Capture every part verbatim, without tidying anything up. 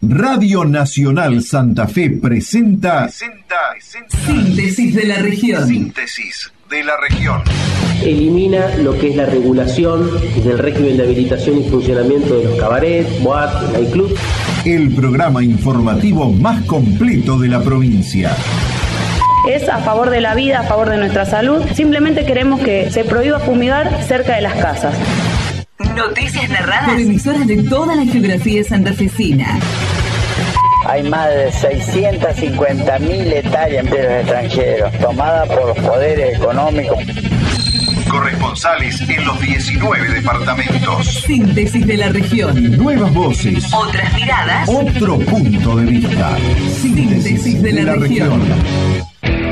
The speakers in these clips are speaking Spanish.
Radio Nacional Santa Fe presenta, presenta, presenta Síntesis de la región. Síntesis de la región. Elimina lo que es la regulación del régimen de habilitación y funcionamiento de los cabarets, boates, nightclubs. El programa informativo más completo de la provincia. Es a favor de la vida, a favor de nuestra salud. Simplemente queremos que se prohíba fumigar cerca de las casas. Noticias narradas por emisoras de toda la geografía santafesina. Hay más de seiscientas cincuenta mil hectáreas en tierras extranjeros, tomadas por los poderes económicos. Corresponsales en los diecinueve departamentos. Síntesis de la región. Nuevas voces. Otras miradas. Otro punto de vista. Síntesis, Síntesis de, de la, la región. región.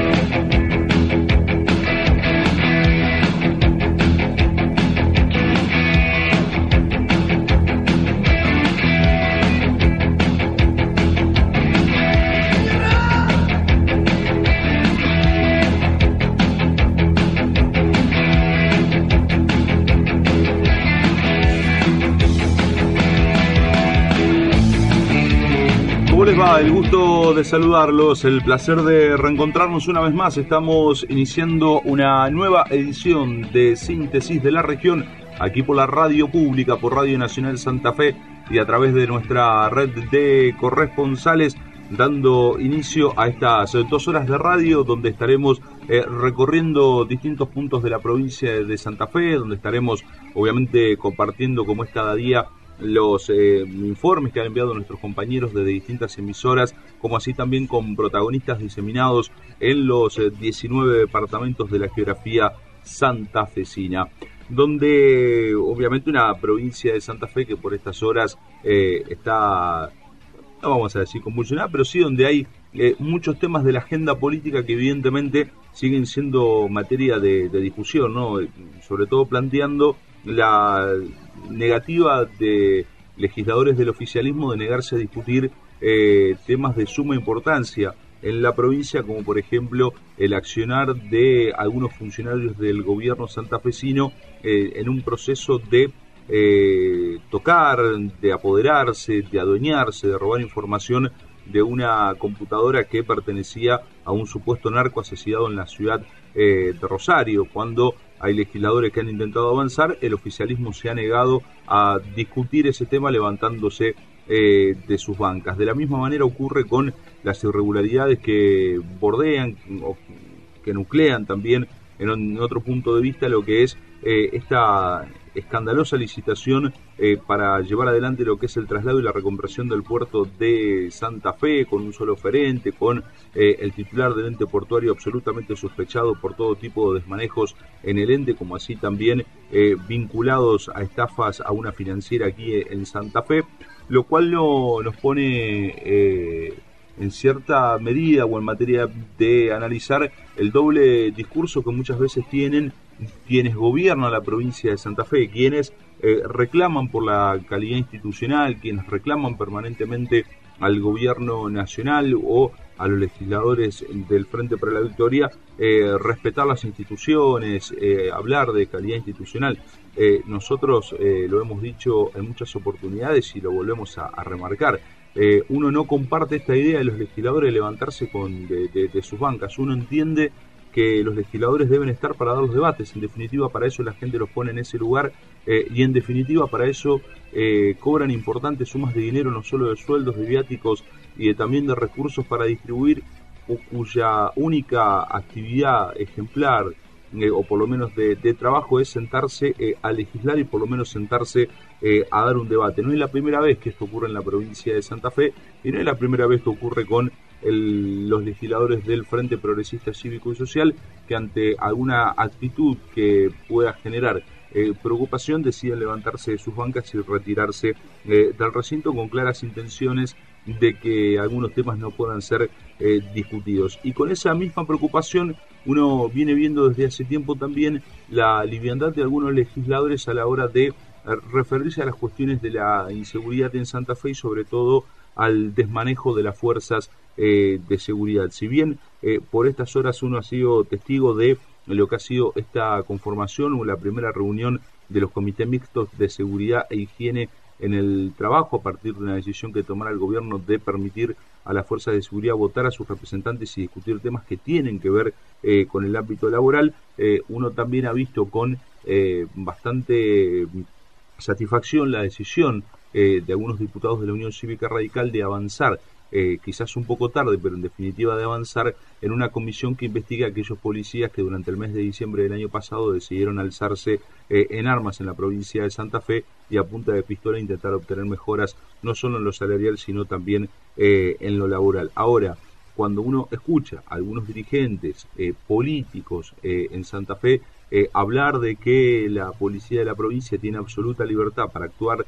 El gusto de saludarlos, el placer de reencontrarnos una vez más. Estamos iniciando una nueva edición de Síntesis de la Región, aquí por la radio pública, por Radio Nacional Santa Fe y a través de nuestra red de corresponsales, dando inicio a estas dos horas de radio donde estaremos eh, recorriendo distintos puntos de la provincia de Santa Fe, donde estaremos obviamente compartiendo, como es cada día, los eh, informes que han enviado nuestros compañeros desde distintas emisoras, como así también con protagonistas diseminados en los eh, diecinueve departamentos de la geografía santafesina, donde obviamente una provincia de Santa Fe que por estas horas eh, está, no vamos a decir convulsionada, pero sí donde hay eh, muchos temas de la agenda política que evidentemente siguen siendo materia de, de discusión, ¿no? Sobre todo planteando la negativa de legisladores del oficialismo de negarse a discutir eh, temas de suma importancia en la provincia, como por ejemplo el accionar de algunos funcionarios del gobierno santafesino eh, en un proceso de eh, tocar, de apoderarse, de adueñarse, de robar información de una computadora que pertenecía a un supuesto narco asesinado en la ciudad eh, de Rosario. Cuando hay legisladores que han intentado avanzar, el oficialismo se ha negado a discutir ese tema levantándose eh, de sus bancas. De la misma manera ocurre con las irregularidades que bordean o que nuclean también en, en otro punto de vista lo que es eh, esta escandalosa licitación eh, para llevar adelante lo que es el traslado y la reconversión del puerto de Santa Fe, con un solo oferente, con eh, el titular del ente portuario absolutamente sospechado por todo tipo de desmanejos en el ente, como así también eh, vinculados a estafas a una financiera aquí en Santa Fe, lo cual no, nos pone eh, en cierta medida o en materia de analizar el doble discurso que muchas veces tienen quienes gobiernan la provincia de Santa Fe, quienes eh, reclaman por la calidad institucional, quienes reclaman permanentemente al gobierno nacional o a los legisladores del Frente para la Victoria eh, respetar las instituciones, eh, hablar de calidad institucional. Eh, nosotros eh, lo hemos dicho en muchas oportunidades y lo volvemos a, a remarcar. Eh, uno no comparte esta idea de los legisladores de levantarse con, de, de, de sus bancas. Uno entiende que los legisladores deben estar para dar los debates, en definitiva para eso la gente los pone en ese lugar eh, y en definitiva para eso eh, cobran importantes sumas de dinero, no solo de sueldos, de viáticos y de, también de recursos para distribuir, o cuya única actividad ejemplar eh, o por lo menos de, de trabajo es sentarse eh, a legislar y por lo menos sentarse eh, a dar un debate. No es la primera vez que esto ocurre en la provincia de Santa Fe y no es la primera vez que ocurre con El, los legisladores del Frente Progresista Cívico y Social, que ante alguna actitud que pueda generar eh, preocupación deciden levantarse de sus bancas y retirarse eh, del recinto con claras intenciones de que algunos temas no puedan ser eh, discutidos. Y con esa misma preocupación uno viene viendo desde hace tiempo también la liviandad de algunos legisladores a la hora de referirse a las cuestiones de la inseguridad en Santa Fe y sobre todo al desmanejo de las fuerzas eh, de seguridad. Si bien eh, por estas horas uno ha sido testigo de lo que ha sido esta conformación o la primera reunión de los comités mixtos de seguridad e higiene en el trabajo a partir de una decisión que tomara el gobierno de permitir a las fuerzas de seguridad votar a sus representantes y discutir temas que tienen que ver eh, con el ámbito laboral. Eh, uno también ha visto con eh, bastante satisfacción la decisión eh, de algunos diputados de la Unión Cívica Radical de avanzar, eh, quizás un poco tarde, pero en definitiva de avanzar en una comisión que investiga a aquellos policías que durante el mes de diciembre del año pasado decidieron alzarse eh, en armas en la provincia de Santa Fe y a punta de pistola intentar obtener mejoras no solo en lo salarial sino también eh, en lo laboral. Ahora, cuando uno escucha a algunos dirigentes eh, políticos eh, en Santa Fe eh, hablar de que la policía de la provincia tiene absoluta libertad para actuar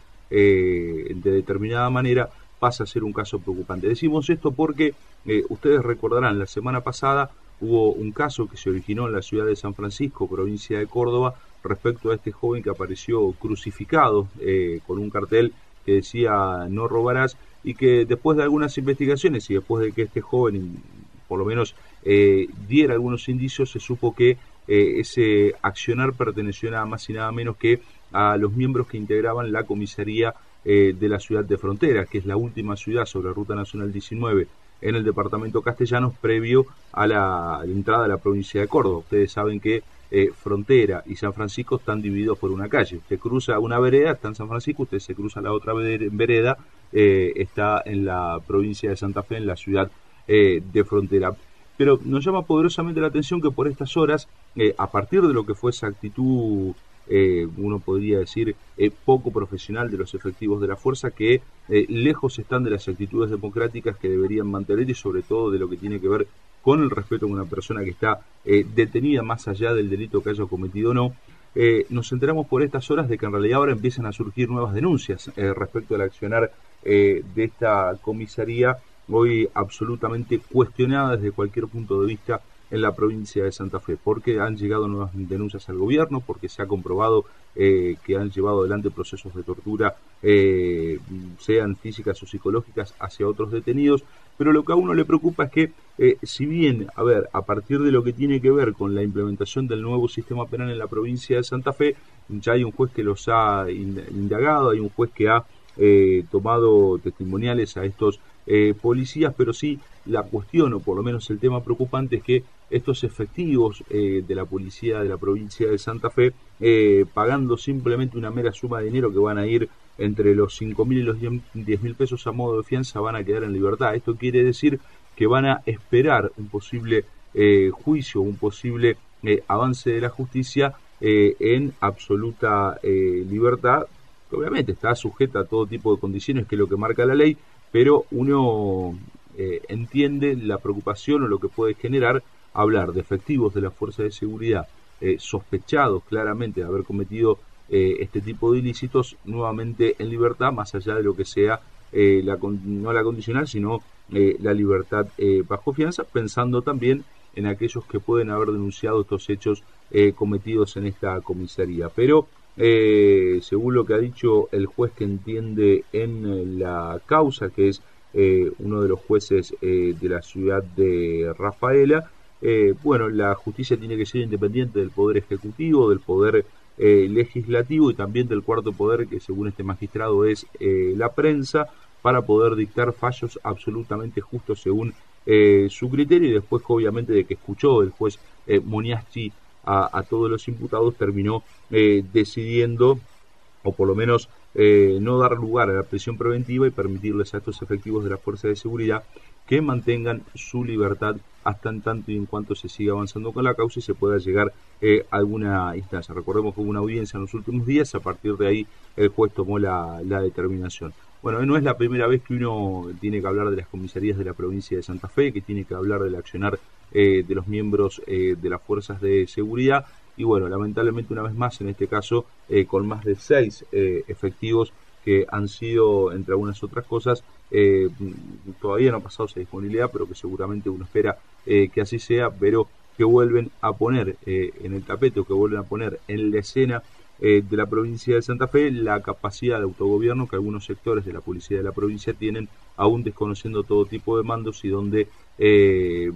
eh, de determinada manera, pasa a ser un caso preocupante. Decimos esto porque eh, ustedes recordarán, la semana pasada hubo un caso que se originó en la ciudad de San Francisco, provincia de Córdoba, respecto a este joven que apareció crucificado eh, con un cartel que decía no robarás, y que después de algunas investigaciones y después de que este joven por lo menos eh, diera algunos indicios, se supo que eh, ese accionar perteneció nada más y nada menos que a los miembros que integraban la comisaría eh, de la ciudad de Frontera, que es la última ciudad sobre la Ruta Nacional diecinueve en el departamento Castellanos, previo a la, a la entrada a la provincia de Córdoba. Ustedes saben que eh, Frontera y San Francisco están divididos por una calle. Usted cruza una vereda, está en San Francisco, usted se cruza la otra vereda, eh, está en la provincia de Santa Fe, en la ciudad eh, de Frontera. Pero nos llama poderosamente la atención que por estas horas, eh, a partir de lo que fue esa actitud, eh, uno podría decir, eh, poco profesional de los efectivos de la fuerza, que eh, lejos están de las actitudes democráticas que deberían mantener y sobre todo de lo que tiene que ver con el respeto a una persona que está eh, detenida más allá del delito que haya cometido o no, eh, nos enteramos por estas horas de que en realidad ahora empiezan a surgir nuevas denuncias eh, respecto al accionar eh, de esta comisaría, hoy absolutamente cuestionada desde cualquier punto de vista en la provincia de Santa Fe, porque han llegado nuevas denuncias al gobierno, porque se ha comprobado eh, que han llevado adelante procesos de tortura, eh, sean físicas o psicológicas, hacia otros detenidos. Pero lo que a uno le preocupa es que, eh, si bien, a ver, a partir de lo que tiene que ver con la implementación del nuevo sistema penal en la provincia de Santa Fe, ya hay un juez que los ha indagado, hay un juez que ha eh, tomado testimoniales a estos eh, policías, pero sí la cuestión, o por lo menos el tema preocupante, es que estos efectivos eh, de la policía de la provincia de Santa Fe, eh, pagando simplemente una mera suma de dinero que van a ir entre los cinco mil y los diez mil pesos a modo de fianza, van a quedar en libertad. Esto quiere decir que van a esperar un posible eh, juicio, un posible eh, avance de la justicia eh, en absoluta eh, libertad, que obviamente está sujeta a todo tipo de condiciones, que es lo que marca la ley, pero uno eh, entiende la preocupación o lo que puede generar hablar de efectivos de las fuerzas de seguridad eh, sospechados claramente de haber cometido eh, este tipo de ilícitos nuevamente en libertad, más allá de lo que sea eh, la, no la condicional, sino eh, la libertad eh, bajo fianza, pensando también en aquellos que pueden haber denunciado estos hechos eh, cometidos en esta comisaría. Pero eh, según lo que ha dicho el juez que entiende en la causa, que es eh, uno de los jueces eh, de la ciudad de Rafaela, Eh, bueno, la justicia tiene que ser independiente del poder ejecutivo, del poder eh, legislativo y también del cuarto poder, que según este magistrado es eh, la prensa, para poder dictar fallos absolutamente justos según eh, su criterio, y después obviamente de que escuchó el juez eh, Moniaschi a, a todos los imputados, terminó eh, decidiendo, o por lo menos eh, no dar lugar a la prisión preventiva y permitirles a estos efectivos de la fuerza de seguridad que mantengan su libertad hasta en tanto y en cuanto se siga avanzando con la causa y se pueda llegar eh, a alguna instancia. Recordemos que hubo una audiencia en los últimos días, a partir de ahí el juez tomó la, la determinación. Bueno, no es la primera vez que uno tiene que hablar de las comisarías de la provincia de Santa Fe, que tiene que hablar del accionar eh, de los miembros eh, de las fuerzas de seguridad, y bueno, lamentablemente una vez más, en este caso, eh, con más de seis eh, efectivos que han sido, entre algunas otras cosas, eh, todavía no ha pasado esa disponibilidad, pero que seguramente uno espera eh, que así sea, pero que vuelven a poner eh, en el tapete, o que vuelven a poner en la escena eh, de la provincia de Santa Fe la capacidad de autogobierno que algunos sectores de la policía de la provincia tienen, aún desconociendo todo tipo de mandos, y donde eh,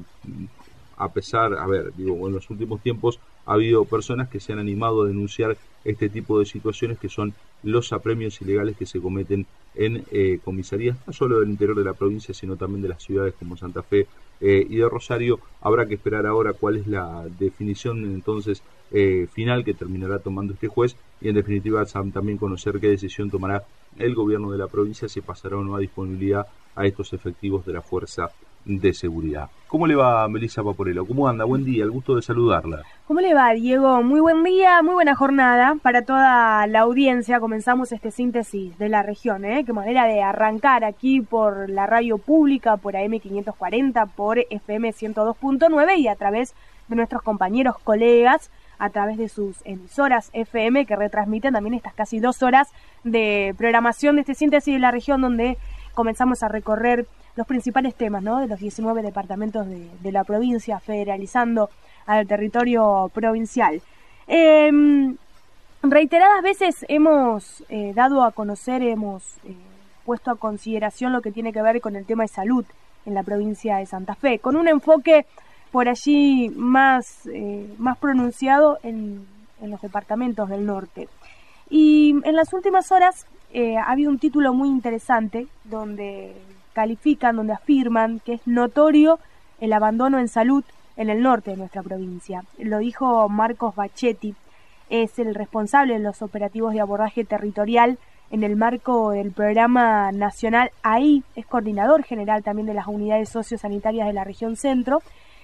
a pesar, a ver, digo, en los últimos tiempos ha habido personas que se han animado a denunciar este tipo de situaciones que son los apremios ilegales que se cometen en eh, comisarías, no solo del interior de la provincia, sino también de las ciudades como Santa Fe eh, y de Rosario. Habrá que esperar ahora cuál es la definición entonces eh, final que terminará tomando este juez y en definitiva también conocer qué decisión tomará el gobierno de la provincia, si pasará o no a disponibilidad a estos efectivos de la Fuerza de Seguridad. ¿Cómo le va, Melissa Paporello? ¿Cómo anda? Buen día, el gusto de saludarla. ¿Cómo le va, Diego? Muy buen día, muy buena jornada para toda la audiencia. Comenzamos este síntesis de la región, ¿eh? Qué manera de arrancar aquí por la radio pública, por A M quinientos cuarenta, por F M ciento dos punto nueve y a través de nuestros compañeros, colegas, a través de sus emisoras F M que retransmiten también estas casi dos horas de programación de este síntesis de la región, donde comenzamos a recorrer los principales temas, ¿no?, de los diecinueve departamentos de, de la provincia, federalizando al territorio provincial. Eh, reiteradas veces hemos eh, dado a conocer, hemos eh, puesto a consideración lo que tiene que ver con el tema de salud en la provincia de Santa Fe, con un enfoque por allí más, eh, más pronunciado en, en los departamentos del norte. Y en las últimas horas eh, ha habido un título muy interesante donde califican, donde afirman que es notorio el abandono en salud en el norte de nuestra provincia. Lo dijo Marcos Bachetti, es el responsable de los operativos de abordaje territorial en el marco del programa nacional A I, es coordinador general también de las unidades sociosanitarias de la región centro.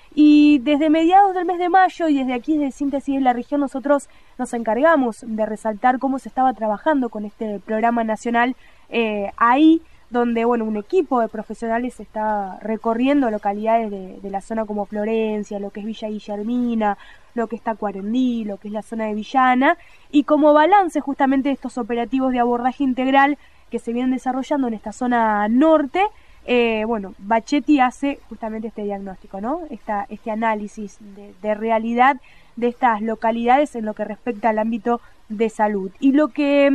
Y desde mediados del mes de mayo y desde aquí, desde Síntesis de la Región, nosotros nos encargamos de resaltar cómo se estaba trabajando con este programa nacional eh, ahí, donde bueno, un equipo de profesionales está recorriendo localidades de, de la zona como Florencia, lo que es Villa Guillermina, lo que es Tacuarembí, lo que es la zona de Villana, y como balance justamente de estos operativos de abordaje integral que se vienen desarrollando en esta zona norte. Eh, bueno, Bachetti hace justamente este diagnóstico, ¿no? Esta, este análisis de, de realidad de estas localidades en lo que respecta al ámbito de salud. Y lo que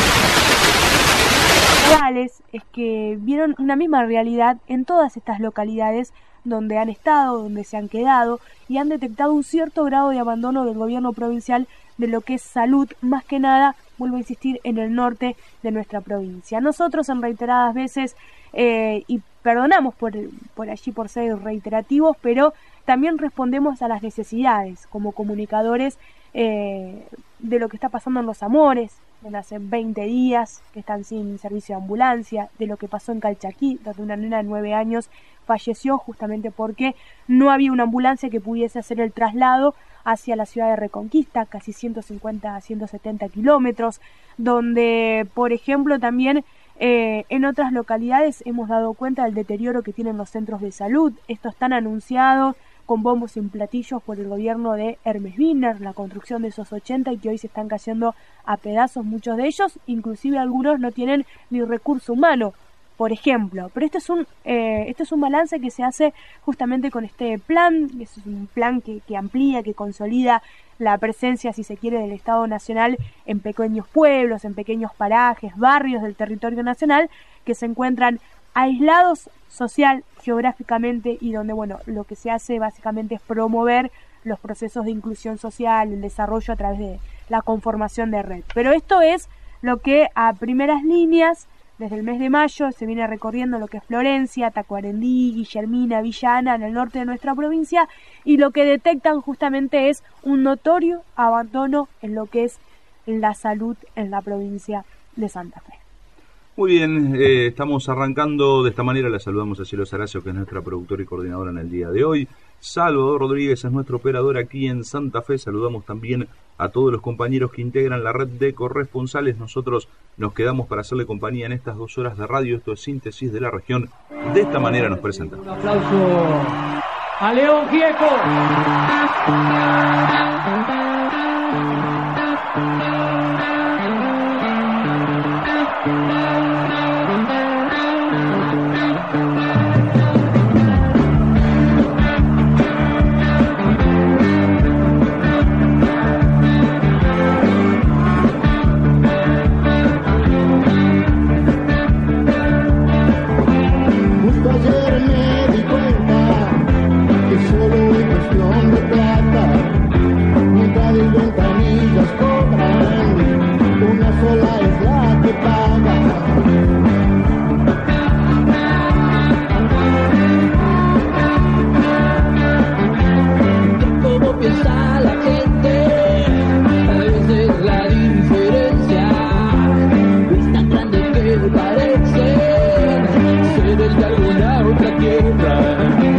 reales es que vieron una misma realidad en todas estas localidades donde han estado, donde se han quedado, y han detectado un cierto grado de abandono del gobierno provincial de lo que es salud, más que nada, vuelvo a insistir, en el norte de nuestra provincia. Nosotros en reiteradas veces, eh, y perdonamos por, por allí por ser reiterativos, pero también respondemos a las necesidades como comunicadores eh, de lo que está pasando en Los Amores, de hace veinte días que están sin servicio de ambulancia, de lo que pasó en Calchaquí, donde una nena de nueve años falleció justamente porque no había una ambulancia que pudiese hacer el traslado hacia la ciudad de Reconquista, casi ciento cincuenta a ciento setenta kilómetros, donde, por ejemplo, también eh, en otras localidades hemos dado cuenta del deterioro que tienen los centros de salud. Esto están anunciados con bombos y platillos por el gobierno de Hermes Wiener, la construcción de esos ochenta y que hoy se están cayendo a pedazos muchos de ellos, inclusive algunos no tienen ni recurso humano, por ejemplo. Pero este es un eh, este es un balance que se hace justamente con este plan, es un plan que, que amplía, que consolida la presencia, si se quiere, del Estado Nacional en pequeños pueblos, en pequeños parajes, barrios del territorio nacional, que se encuentran aislados social, geográficamente, y donde, bueno, lo que se hace básicamente es promover los procesos de inclusión social, el desarrollo a través de la conformación de red. Pero esto es lo que a primeras líneas, desde el mes de mayo, se viene recorriendo lo que es Florencia, Tacuarembí, Guillermina, Villana, en el norte de nuestra provincia, y lo que detectan justamente es un notorio abandono en lo que es la salud en la provincia de Santa Fe. Muy bien, eh, estamos arrancando de esta manera. La saludamos a Cielo Saracio, que es nuestra productora y coordinadora en el día de hoy. Salvador Rodríguez es nuestro operador aquí en Santa Fe. Saludamos también a todos los compañeros que integran la red de corresponsales. Nosotros nos quedamos para hacerle compañía en estas dos horas de radio. Esto es Síntesis de la Región. De esta manera nos presentamos. Un aplauso a León Gieco. Mientras las ventanillas cobran una sola isla. lejos de alguna otra tierra.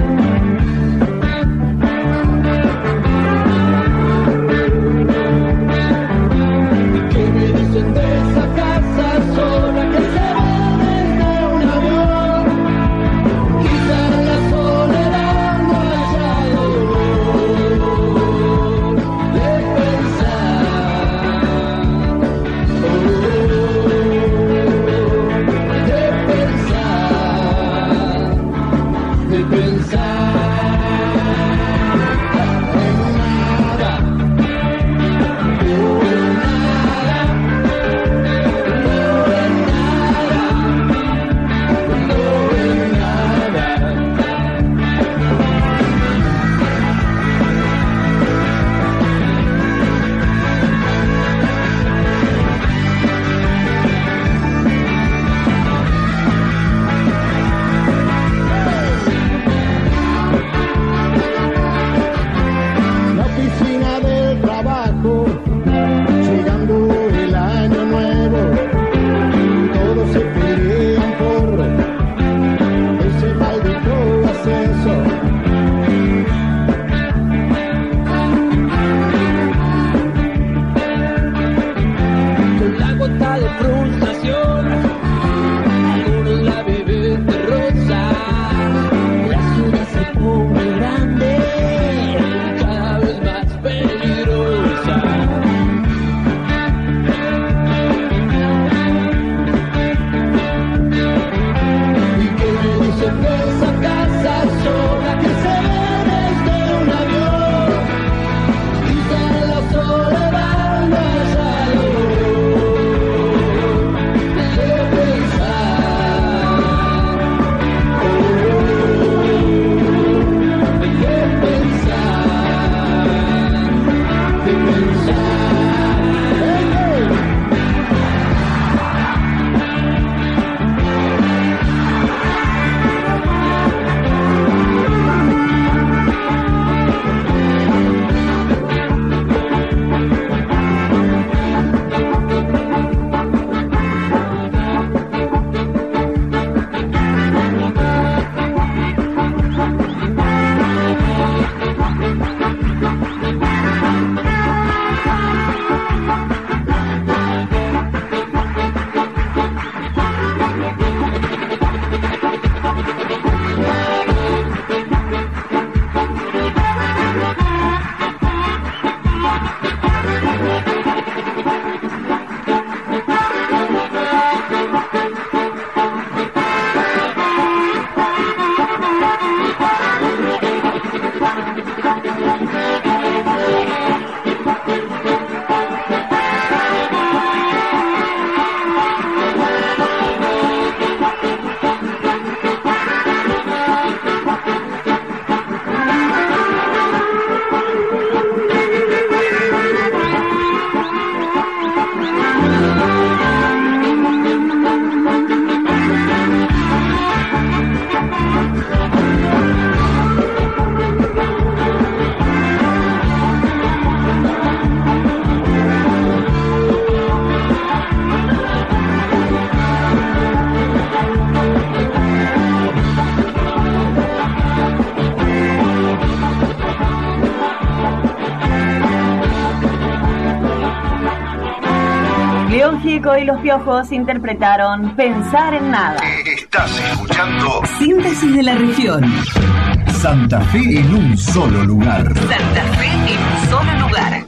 León Gieco y los Piojos interpretaron Pensar en Nada. Estás escuchando Síntesis de la Región. Santa Fe en un solo lugar. Santa Fe en un solo lugar.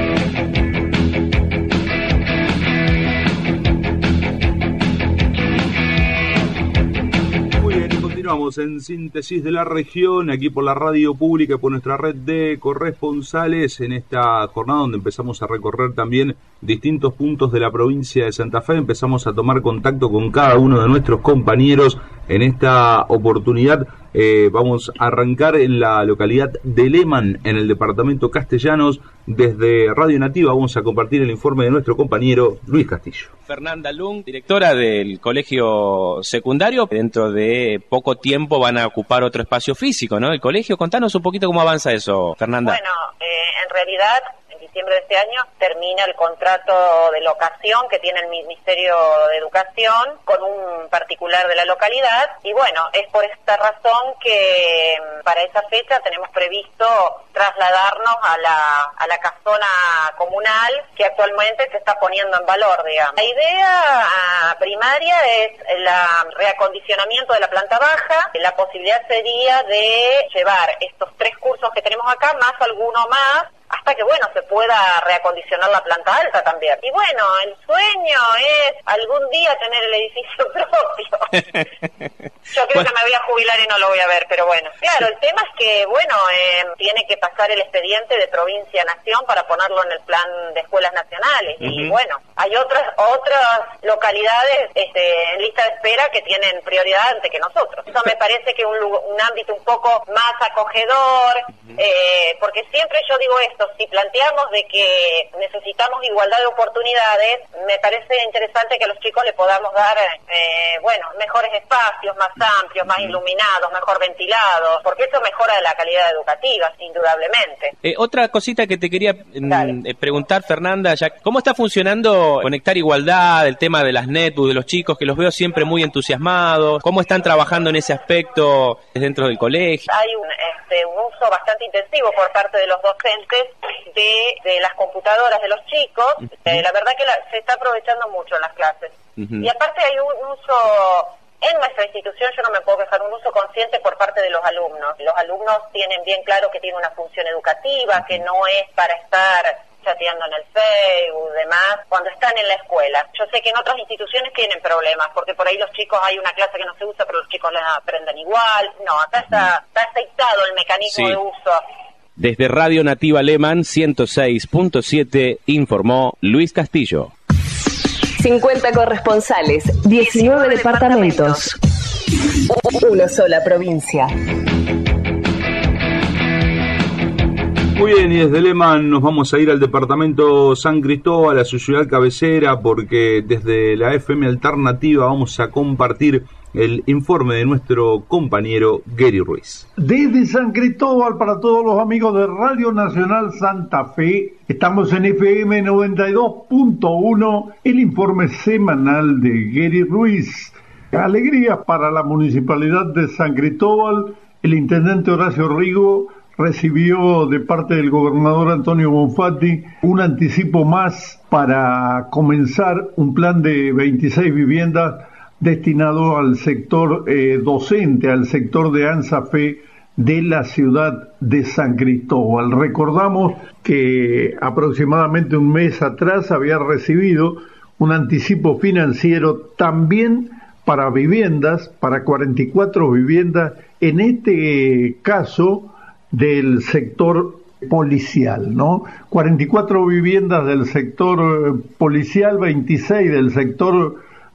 Continuamos en Síntesis de la Región, aquí por la radio pública y por nuestra red de corresponsales, en esta jornada donde empezamos a recorrer también distintos puntos de la provincia de Santa Fe. Empezamos a tomar contacto con cada uno de nuestros compañeros. En esta oportunidad eh, vamos a arrancar en la localidad de Lehmann, en el departamento Castellanos. Desde Radio Nativa vamos a compartir el informe de nuestro compañero Luis Castillo. Fernanda Lung, directora del colegio secundario. Dentro de poco tiempo van a ocupar otro espacio físico, ¿no? El colegio, contanos un poquito cómo avanza eso, Fernanda. Bueno, eh, en realidad, en diciembre de este año, termina el contrato de locación que tiene el Ministerio de Educación con un particular de la localidad, y bueno, es por esta razón que para esa fecha tenemos previsto trasladarnos a la, a la casona comunal que actualmente se está poniendo en valor, digamos. La idea primaria es el reacondicionamiento de la planta baja. La posibilidad sería de llevar estos tres cursos que tenemos acá, más alguno más, hasta que, bueno, se pueda reacondicionar la planta alta también. Y bueno, el sueño es algún día tener el edificio propio. Yo creo que me voy a jubilar y no lo voy a ver, pero bueno. Claro, el tema es que, bueno, eh, tiene que pasar el expediente de provincia a nación para ponerlo en el plan de escuelas nacionales. Uh-huh. Y bueno, hay otras otras localidades este, en lista de espera que tienen prioridad antes que nosotros. Eso me parece que un, un ámbito un poco más acogedor, uh-huh. eh, porque siempre yo digo esto, si planteamos de que necesitamos igualdad de oportunidades, me parece interesante que a los chicos le podamos dar, eh, bueno, mejores espacios, más amplios, más iluminados, mejor ventilados, porque eso mejora la calidad educativa, indudablemente. Eh, otra cosita que te quería eh, preguntar, Fernanda, ya, ¿cómo está funcionando Conectar Igualdad, el tema de las netbooks de los chicos, que los veo siempre muy entusiasmados? ¿Cómo están trabajando en ese aspecto dentro del colegio? Hay un, este, un uso bastante intensivo por parte de los docentes de, de las computadoras de los chicos. Uh-huh. Eh, la verdad que la, se está aprovechando mucho en las clases. Uh-huh. Y aparte hay un uso... En nuestra institución yo no me puedo quejar, un uso consciente por parte de los alumnos. Los alumnos tienen bien claro que tiene una función educativa, que no es para estar chateando en el Facebook y demás, cuando están en la escuela. Yo sé que en otras instituciones tienen problemas, porque por ahí los chicos, hay una clase que no se usa, pero los chicos la aprenden igual. No, acá está, está aceitado el mecanismo sí. de uso. Desde Radio Nativa Alemán ciento seis punto siete informó Luis Castillo. cincuenta corresponsales, diecinueve departamentos, una sola provincia. Muy bien, y desde Lehman nos vamos a ir al departamento San Cristóbal, a su ciudad cabecera, porque desde la F M Alternativa vamos a compartir el informe de nuestro compañero Gary Ruiz. Desde San Cristóbal, para todos los amigos de Radio Nacional Santa Fe, estamos en F M noventa y dos punto uno, el informe semanal de Gary Ruiz. Alegrías para la Municipalidad de San Cristóbal. El intendente Horacio Rigo recibió de parte del gobernador Antonio Bonfatti un anticipo más para comenzar un plan de veintiséis viviendas destinado al sector eh, docente, al sector de ANSAFE de la ciudad de San Cristóbal. Recordamos que aproximadamente un mes atrás había recibido un anticipo financiero también para viviendas, para cuarenta y cuatro viviendas, en este caso del sector policial, ¿no? cuarenta y cuatro viviendas del sector policial, veintiséis del sector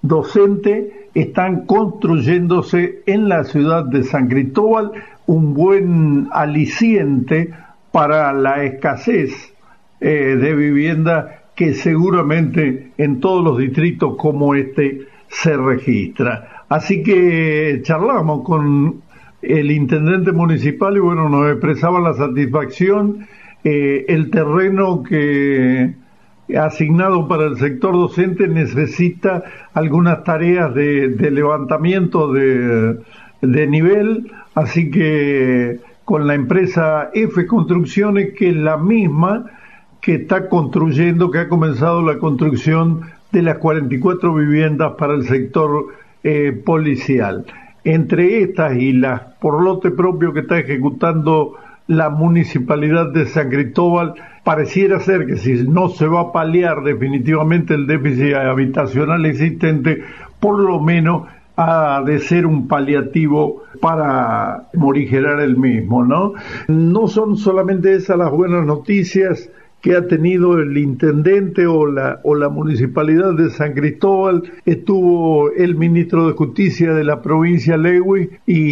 docente, están construyéndose en la ciudad de San Cristóbal, un buen aliciente para la escasez eh, de vivienda que seguramente en todos los distritos como este se registra. Así que charlamos con el intendente municipal y bueno, nos expresaba la satisfacción, eh, el terreno que asignado para el sector docente necesita algunas tareas de, de levantamiento de, de nivel, así que con la empresa F Construcciones, que es la misma que está construyendo, que ha comenzado la construcción de las cuarenta y cuatro viviendas para el sector eh, policial. Entre estas y las por lote propio que está ejecutando la Municipalidad de San Cristóbal, pareciera ser que si no se va a paliar definitivamente el déficit habitacional existente, por lo menos ha de ser un paliativo para morigerar el mismo, ¿no? No son solamente esas las buenas noticias que ha tenido el intendente o la o la Municipalidad de San Cristóbal. Estuvo el ministro de Justicia de la provincia Lewy,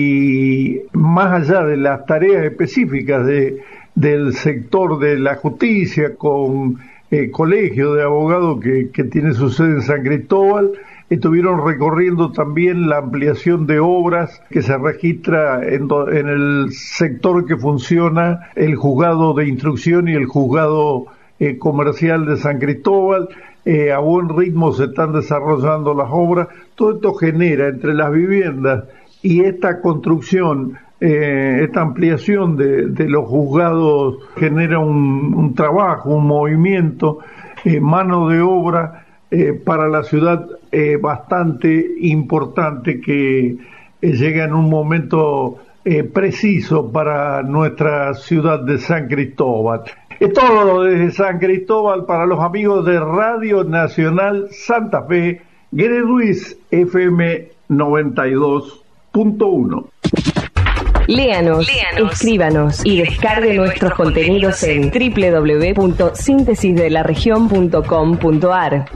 y más allá de las tareas específicas de del sector de la justicia con eh, colegio de abogados que, que tiene su sede en San Cristóbal, estuvieron recorriendo también la ampliación de obras que se registra en, en el sector que funciona el juzgado de instrucción y el juzgado eh, comercial de San Cristóbal. Eh, a buen ritmo se están desarrollando las obras. Todo esto genera entre las viviendas y esta construcción, eh, esta ampliación de, de los juzgados, genera un, un trabajo, un movimiento, eh, mano de obra eh, para la ciudad eh, bastante importante, que eh, llega en un momento eh, preciso para nuestra ciudad de San Cristóbal. Es todo desde San Cristóbal para los amigos de Radio Nacional Santa Fe, Gary Ruiz, F M noventa y dos punto uno. Léanos, Léanos, escríbanos y descargue nuestros contenidos en doble u doble u doble u punto síntesis de la región punto com punto a r.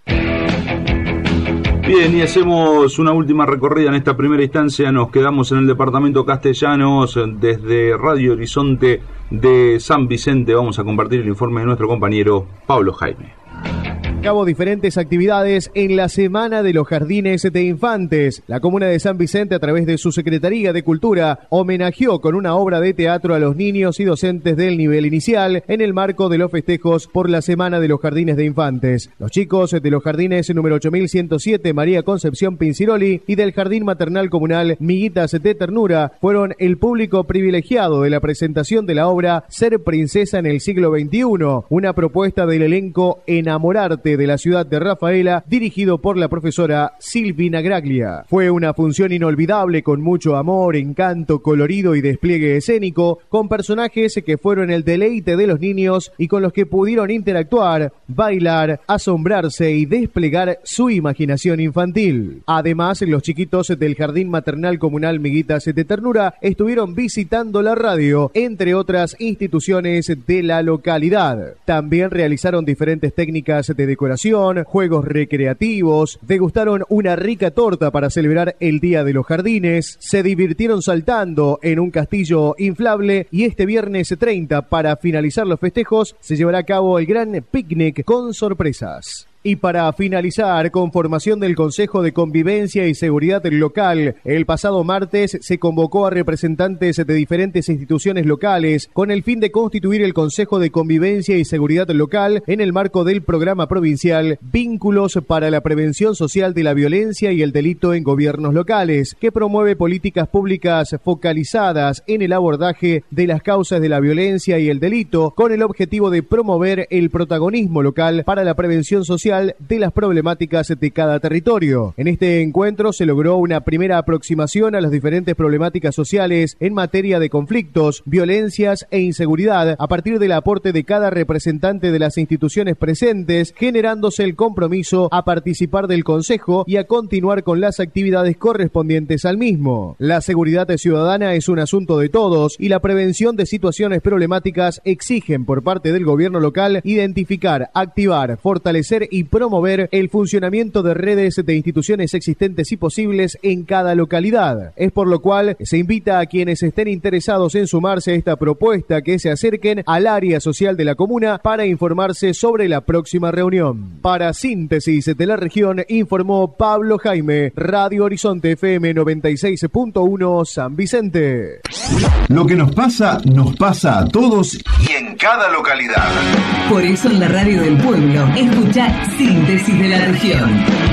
Bien, y hacemos una última recorrida en esta primera instancia. Nos quedamos en el departamento Castellanos. Desde Radio Horizonte de San Vicente vamos a compartir el informe de nuestro compañero Pablo Jaime. Cabo diferentes actividades en la Semana de los Jardines de Infantes. La comuna de San Vicente, a través de su Secretaría de Cultura, homenajeó con una obra de teatro a los niños y docentes del nivel inicial en el marco de los festejos por la Semana de los Jardines de Infantes. Los chicos de los jardines número ocho mil ciento siete María Concepción Pinciroli y del Jardín Maternal Comunal Miguitas de Ternura fueron el público privilegiado de la presentación de la obra Ser Princesa en el siglo veintiuno, una propuesta del elenco Enamorarte de la ciudad de Rafaela, dirigido por la profesora Silvina Graglia. Fue una función inolvidable con mucho amor, encanto, colorido y despliegue escénico, con personajes que fueron el deleite de los niños y con los que pudieron interactuar, bailar, asombrarse y desplegar su imaginación infantil. Además, los chiquitos del Jardín Maternal Comunal Miguitas de Ternura estuvieron visitando la radio, entre otras instituciones de la localidad. También realizaron diferentes técnicas de decoración, juegos recreativos, degustaron una rica torta para celebrar el Día de los Jardines, se divirtieron saltando en un castillo inflable y este viernes treinta, para finalizar los festejos, se llevará a cabo el gran picnic con sorpresas. Y para finalizar, con formación del Consejo de Convivencia y Seguridad Local, el pasado martes se convocó a representantes de diferentes instituciones locales con el fin de constituir el Consejo de Convivencia y Seguridad Local en el marco del programa provincial Vínculos para la Prevención Social de la Violencia y el Delito en Gobiernos Locales, que promueve políticas públicas focalizadas en el abordaje de las causas de la violencia y el delito, con el objetivo de promover el protagonismo local para la prevención social de las problemáticas de cada territorio. En este encuentro se logró una primera aproximación a las diferentes problemáticas sociales en materia de conflictos, violencias e inseguridad a partir del aporte de cada representante de las instituciones presentes, generándose el compromiso a participar del Consejo y a continuar con las actividades correspondientes al mismo. La seguridad ciudadana es un asunto de todos y la prevención de situaciones problemáticas exigen por parte del gobierno local identificar, activar, fortalecer y y promover el funcionamiento de redes de instituciones existentes y posibles en cada localidad. Es por lo cual se invita a quienes estén interesados en sumarse a esta propuesta que se acerquen al área social de la comuna para informarse sobre la próxima reunión. Para Síntesis de la Región, informó Pablo Jaime, Radio Horizonte F M noventa y seis punto uno San Vicente. Lo que nos pasa, nos pasa a todos y en cada localidad. Por eso en la radio del pueblo, escuchá Síntesis de la Región.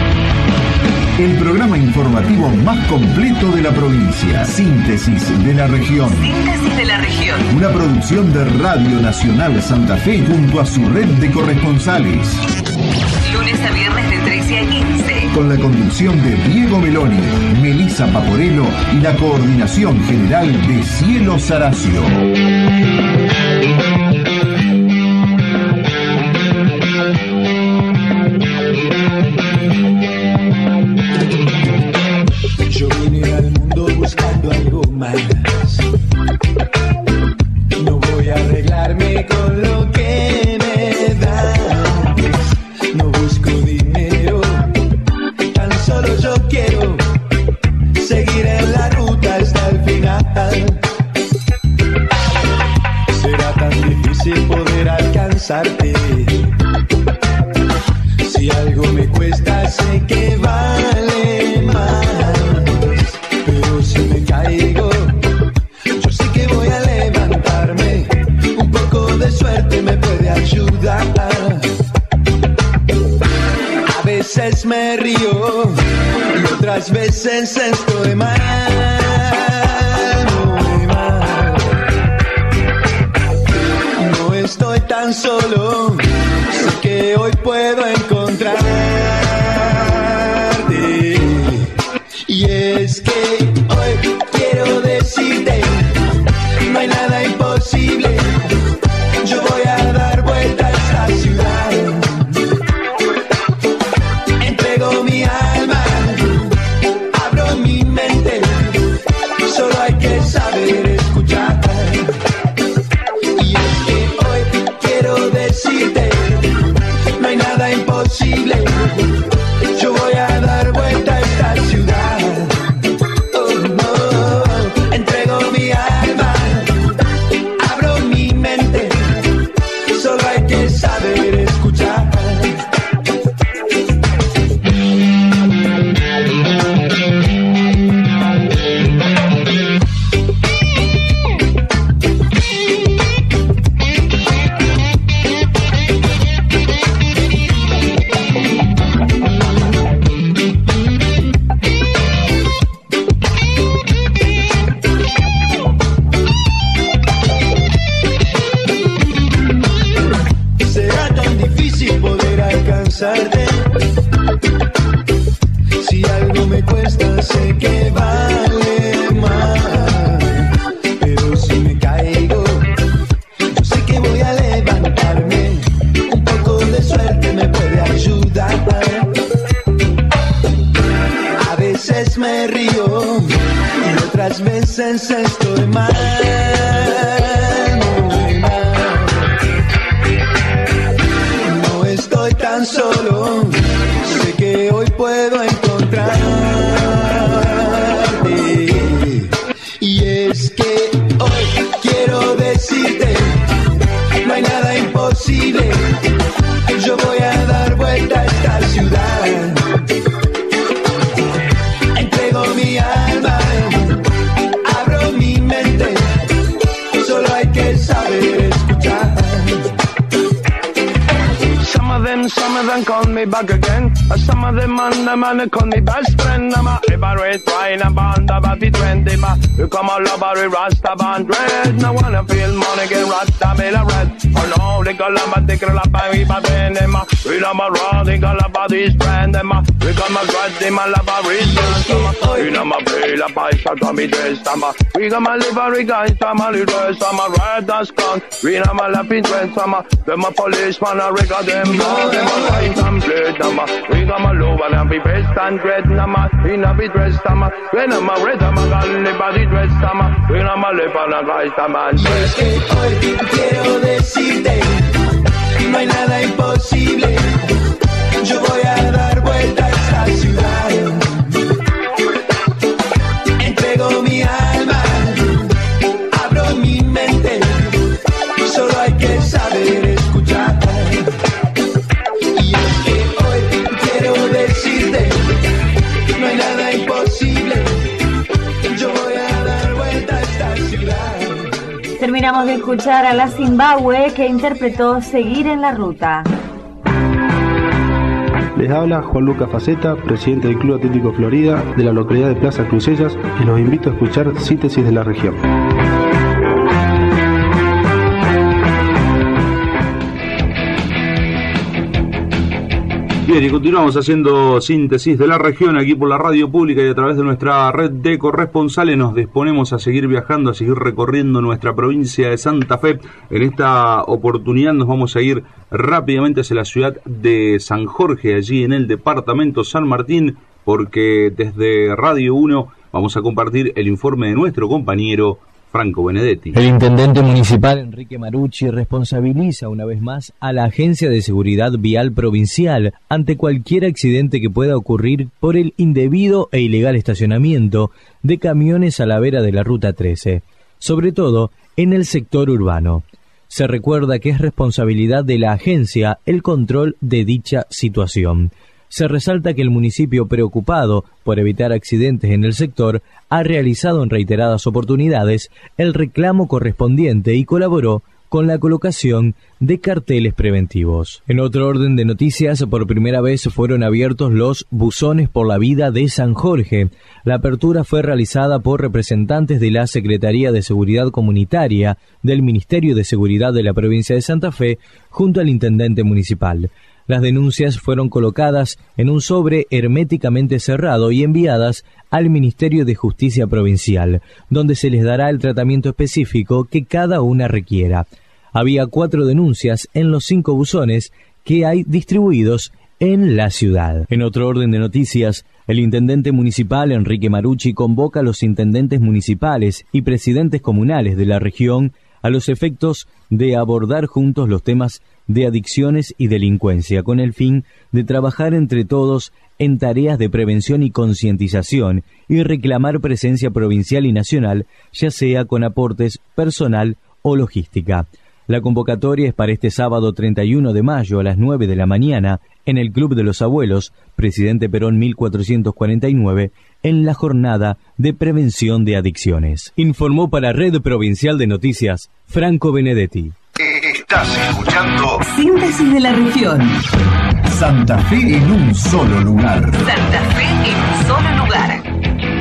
El programa informativo más completo de la provincia. Síntesis de la Región. Síntesis de la Región. Una producción de Radio Nacional Santa Fe junto a su red de corresponsales. Lunes a viernes de trece a quince. Con la conducción de Diego Meloni, Melissa Paporello y la coordinación general de Cielo Saracio. Yo vine al mundo buscando algo más. No voy a arreglarme con lo que me das. No busco dinero, tan solo yo quiero seguir en la ruta hasta el final. Será tan difícil poder alcanzarte. Si algo me cuesta, sé que vale más. Pero si me caigo, yo sé que voy a levantarme. Un poco de suerte me puede ayudar. otras veces estoy mal, muy mal. No estoy tan solo, sé que hoy puedo encontrarte. Y es que hoy quiero decirte, no hay nada imposible. Yo voy a dar vuelta a esta ciudad. Entrego mi alma, abro mi mente. Solo hay que saber escuchar. Y es que hoy quiero decirte, no hay nada imposible. Yo voy a dar vuelta a esta ciudad. Oh, oh. Entrego mi alma, abro mi mente. Solo hay que saber escuchar. Será tan difícil poder alcanzarte. Si algo me cuesta, sé que vale más. Pero si me caigo, yo sé que voy a levantarme. Un poco de suerte me puede ayudar. A veces me río y otras veces estoy mal, muy mal. No estoy tan solo, sé que hoy puedo encontrarte. Y es que hoy quiero decirte, no hay nada imposible. Yo voy a dar vuelta a esta ciudad. Entrego mi alma, abro mi mente. Solo hay que saber escuchar. Some of them, some of them call me back again. Some of them man, them man, call me best friend. I'm a liberate, trying a band about the trendy man. You come a lobbery, rasta band red. No wanna feel money, get rasta, made a red. Oh no, they call them a tickle up and we bad in them. We know my raw, they call about this brand. Them, we come a grad, they my lobbery, we know my pay, la paisa, come me dress. We come a livery guys, I'm a little dress. I'm a red dust gun. We know my laughing dress. I'm a, them a policeman, I record them. Them a right and blade, I'm a, we got my low and I'm be best and dread, I'm a, we not be dressed, I'm a, when I'm a red, I'm a gully body dressed, I'm a, we not my lip and a guys, I'm a. Y es que hoy quiero decirte, no hay nada imposible. Yo voy a dar vuelta a esta ciudad. Entrego mi alma, abro mi mente. Solo hay que saber escuchar. Y es que hoy quiero decirte, no hay nada imposible. Yo voy a dar vuelta a esta ciudad. Terminamos de escuchar a la Zimbabue, que interpretó Seguir en la Ruta. Les habla Juan Lucas Faceta, presidente del Club Atlético Florida de la localidad de Plaza Crucellas, y los invito a escuchar Síntesis de la Región. Bien, y continuamos haciendo Síntesis de la Región aquí por la radio pública y a través de nuestra red de corresponsales. Nos disponemos a seguir viajando, a seguir recorriendo nuestra provincia de Santa Fe. En esta oportunidad nos vamos a ir rápidamente hacia la ciudad de San Jorge, allí en el departamento San Martín, porque desde Radio uno vamos a compartir el informe de nuestro compañero Franco Benedetti. El intendente municipal Enrique Marucci responsabiliza una vez más a la Agencia de Seguridad Vial Provincial ante cualquier accidente que pueda ocurrir por el indebido e ilegal estacionamiento de camiones a la vera de la Ruta trece, sobre todo en el sector urbano. Se recuerda que es responsabilidad de la agencia el control de dicha situación. Se resalta que el municipio, preocupado por evitar accidentes en el sector, ha realizado en reiteradas oportunidades el reclamo correspondiente y colaboró con la colocación de carteles preventivos. En otro orden de noticias, por primera vez fueron abiertos los buzones por la vida de San Jorge. La apertura fue realizada por representantes de la Secretaría de Seguridad Comunitaria del Ministerio de Seguridad de la provincia de Santa Fe junto al intendente municipal. Las denuncias fueron colocadas en un sobre herméticamente cerrado y enviadas al Ministerio de Justicia Provincial, donde se les dará el tratamiento específico que cada una requiera. Había cuatro denuncias en los cinco buzones que hay distribuidos en la ciudad. En otro orden de noticias, el intendente municipal Enrique Marucci convoca a los intendentes municipales y presidentes comunales de la región a los efectos de abordar juntos los temas de adicciones y delincuencia, con el fin de trabajar entre todos en tareas de prevención y concientización y reclamar presencia provincial y nacional, ya sea con aportes personal o logística. La convocatoria es para este sábado treinta y uno de mayo a las nueve de la mañana en el Club de los Abuelos, Presidente Perón mil cuatrocientos cuarenta y nueve, en la jornada de prevención de adicciones. Informó para Red Provincial de Noticias, Franco Benedetti. Estás escuchando Síntesis de la región. Santa Fe en un solo lugar. Santa Fe en un solo lugar.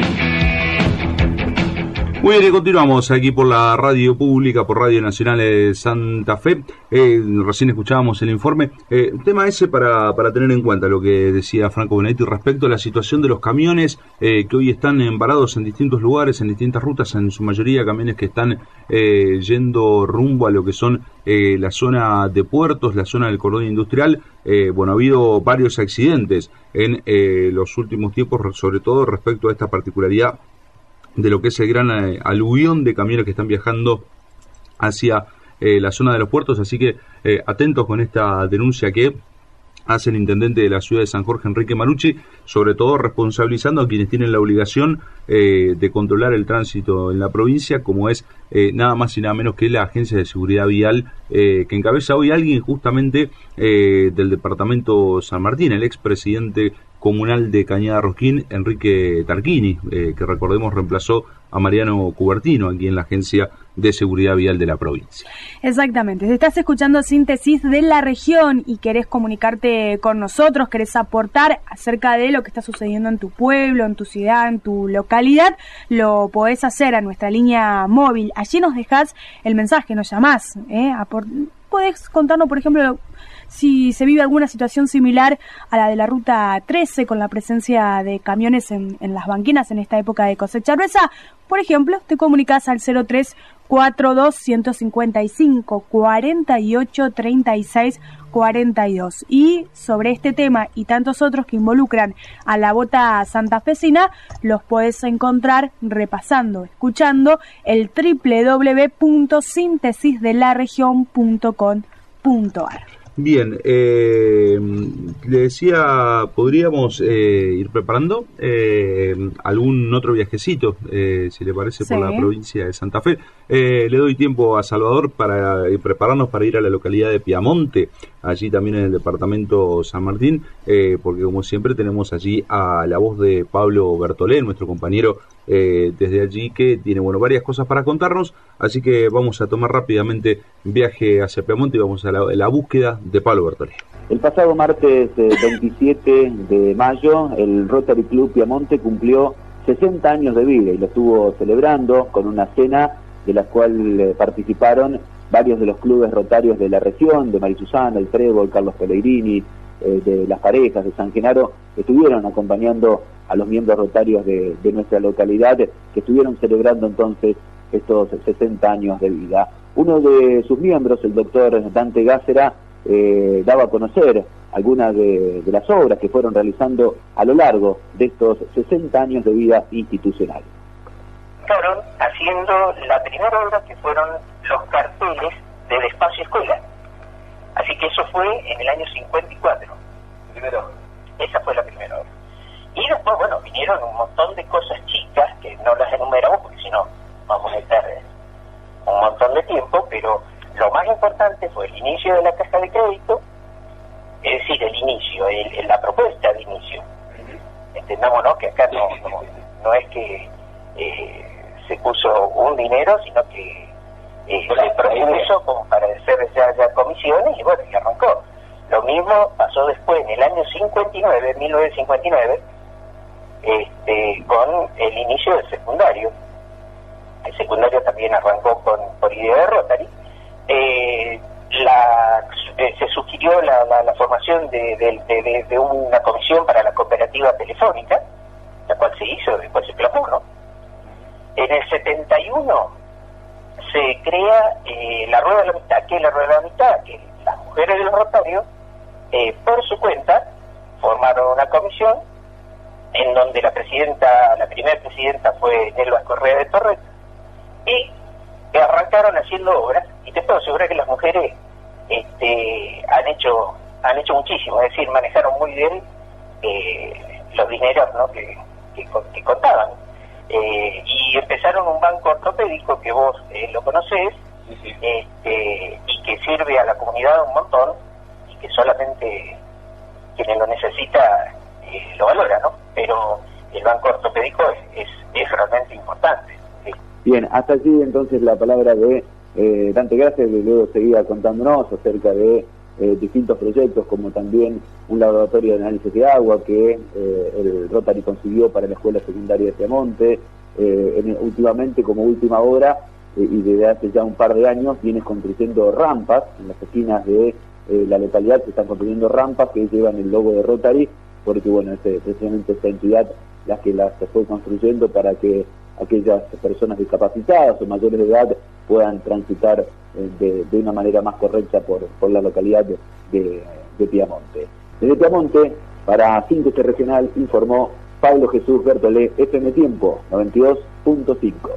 Muy bien, y continuamos aquí por la radio pública, por Radio Nacional de Santa Fe. Eh, recién escuchábamos el informe. Eh, tema ese para, para tener en cuenta lo que decía Franco Benedetti respecto a la situación de los camiones eh, que hoy están parados en distintos lugares, en distintas rutas, en su mayoría camiones que están eh, yendo rumbo a lo que son eh, la zona de puertos, la zona del cordón industrial. Eh, bueno, ha habido varios accidentes en eh, los últimos tiempos, sobre todo respecto a esta particularidad de lo que es el gran eh, aluvión de camiones que están viajando hacia eh, la zona de los puertos, así que eh, atentos con esta denuncia que hace el intendente de la ciudad de San Jorge, Enrique Marucci, sobre todo responsabilizando a quienes tienen la obligación eh, de controlar el tránsito en la provincia, como es eh, nada más y nada menos que la Agencia de Seguridad Vial, eh, que encabeza hoy alguien justamente eh, del departamento San Martín, el expresidente comunal de Cañada Rosquín, Enrique Tarquini, eh, que recordemos reemplazó a Mariano Cubertino aquí en la Agencia de Seguridad Vial de la provincia. Exactamente, si estás escuchando Síntesis de la región y querés comunicarte con nosotros, querés aportar acerca de lo que está sucediendo en tu pueblo, en tu ciudad, en tu localidad, lo podés hacer a nuestra línea móvil. Allí nos dejás el mensaje, nos llamás, ¿eh? Aport- podés contarnos, por ejemplo, si se vive alguna situación similar a la de la Ruta trece con la presencia de camiones en, en las banquinas en esta época de cosecha gruesa. Por ejemplo, te comunicas al cero tres cuatro dos, uno cinco cinco, cuatro ocho, tres seis cuatro dos. Y sobre este tema y tantos otros que involucran a la bota santafesina, los podés encontrar repasando, escuchando el doble u doble u doble u punto síntesis de la región punto com punto a r. Bien, eh, le decía, podríamos eh, ir preparando eh, algún otro viajecito, eh, si le parece, por sí, la provincia de Santa Fe. Eh, le doy tiempo a Salvador para eh, prepararnos para ir a la localidad de Piamonte, allí también en el departamento San Martín, eh, porque como siempre tenemos allí a la voz de Pablo Bertolé, nuestro compañero eh, desde allí, que tiene bueno varias cosas para contarnos, así que vamos a tomar rápidamente viaje hacia Piamonte y vamos a la, a la búsqueda de Pablo Bertolé. El pasado martes eh, veintisiete de mayo, el Rotary Club Piamonte cumplió sesenta años de vida y lo estuvo celebrando con una cena de la cual eh, participaron varios de los clubes rotarios de la región, de Marisusana, el Trébol, Carlos Pellegrini, eh, de Las Parejas, de San Genaro, estuvieron acompañando a los miembros rotarios de, de nuestra localidad, que estuvieron celebrando entonces estos sesenta años de vida. Uno de sus miembros, el doctor Dante Gácera, eh, daba a conocer algunas de, de las obras que fueron realizando a lo largo de estos sesenta años de vida institucional. Fueron haciendo la primera obra, que fueron los carteles del espacio escuela. Así que eso fue en el año cincuenta y cuatro. Primero. Esa fue la primera obra. Y después, bueno, vinieron un montón de cosas chicas, que no las enumeramos porque si no vamos a estar un montón de tiempo, pero lo más importante fue el inicio de la caja de crédito, es decir, el inicio, el, el, la propuesta de inicio. Entendámonos que acá no, no, no es que eh, se puso un dinero, sino que eh, se propuso como para hacer ya, ya comisiones y bueno, y arrancó. Lo mismo pasó después, en el año cincuenta y nueve, mil novecientos cincuenta y nueve, este, con el inicio del secundario. El secundario también arrancó con, por idea de Rotary. Eh, la, eh, se sugirió la, la, la formación de, de, de, de una comisión para la cooperativa telefónica, la cual se hizo, después se plasmó, ¿no? En el setenta y uno se crea eh, la Rueda de la Amistad. ¿Qué es la Rueda de la Amistad? Que las mujeres de los Rotarios, eh, por su cuenta, formaron una comisión en donde la presidenta, la primera presidenta fue Nelva Correa de Torres, y arrancaron haciendo obras, y te puedo asegurar que las mujeres este, han hecho han hecho muchísimo, es decir, manejaron muy bien eh, los dineros, ¿no? que, que, que contaban. Eh, y empezaron un banco ortopédico que vos eh, lo conocés, sí, sí. Este, y que sirve a la comunidad un montón, y que solamente quien lo necesita eh, lo valora, ¿no? Pero el banco ortopédico es, es, es realmente importante. ¿Sí? Bien, hasta allí entonces la palabra de eh, Dante Gracias, que luego seguía contándonos acerca de eh, distintos proyectos, como también un laboratorio de análisis de agua que eh, el Rotary consiguió para la Escuela Secundaria de Piamonte. Eh, en, últimamente, como última obra, eh, y desde hace ya un par de años, vienes construyendo rampas en las esquinas de eh, la localidad. Se están construyendo rampas que llevan el logo de Rotary, porque bueno, es precisamente esta entidad la que las fue construyendo para que aquellas personas discapacitadas o mayores de edad puedan transitar eh, de, de una manera más correcta por, por la localidad de, de, de Piamonte. Desde Piamonte, para Síntesis Regional, informó Pablo Jesús Bertolé, F M Tiempo noventa y dos punto cinco.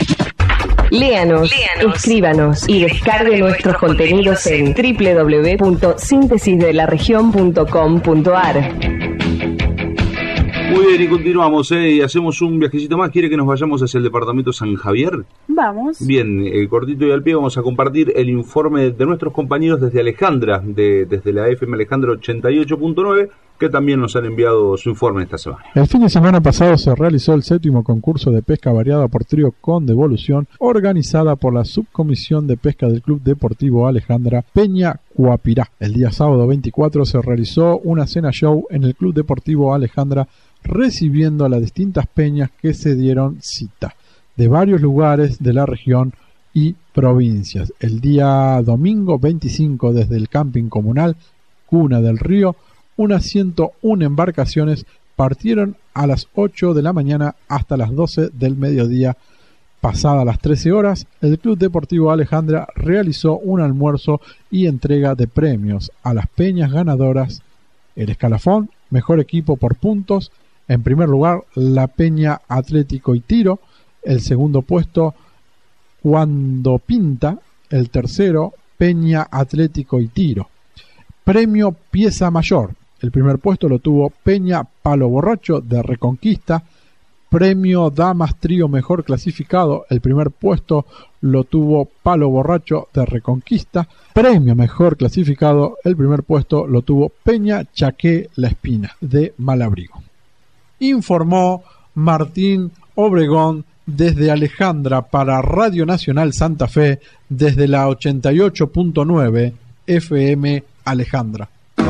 Léanos, Léanos, escríbanos y descargue nuestros contenidos en doble u doble u doble u punto síntesis de la región punto com punto a r. Muy bien, y continuamos, ¿eh? Y hacemos un viajecito más. ¿Quiere que nos vayamos hacia el departamento San Javier? Vamos. Bien, eh, cortito y al pie vamos a compartir el informe de nuestros compañeros desde Alejandra, de, desde la F M Alejandra ochenta y ocho punto nueve, que también nos han enviado su informe esta semana. El fin de semana pasado se realizó el séptimo concurso de pesca variada por trío con devolución, organizada por la Subcomisión de Pesca del Club Deportivo Alejandra Peña Cuapirá. El día sábado veinticuatro se realizó una cena show en el Club Deportivo Alejandra, recibiendo a las distintas peñas que se dieron cita de varios lugares de la región y provincias. El día domingo veinticinco, desde el camping comunal Cuna del Río, unas ciento una embarcaciones partieron a las ocho de la mañana hasta las doce del mediodía. Pasadas las trece horas, el Club Deportivo Alejandra realizó un almuerzo y entrega de premios a las peñas ganadoras. El escalafón, mejor equipo por puntos. En primer lugar, la Peña Atlético y Tiro. El segundo puesto, Cuando Pinta. El tercero, Peña Atlético y Tiro. Premio Pieza Mayor. El primer puesto lo tuvo Peña Palo Borracho de Reconquista. Premio Damas Trío Mejor Clasificado. El primer puesto lo tuvo Palo Borracho de Reconquista. Premio Mejor Clasificado. El primer puesto lo tuvo Peña Chaqué La Espina de Malabrigo. Informó Martín Obregón desde Alejandra para Radio Nacional Santa Fe, desde la ochenta y ocho punto nueve F M Alejandra.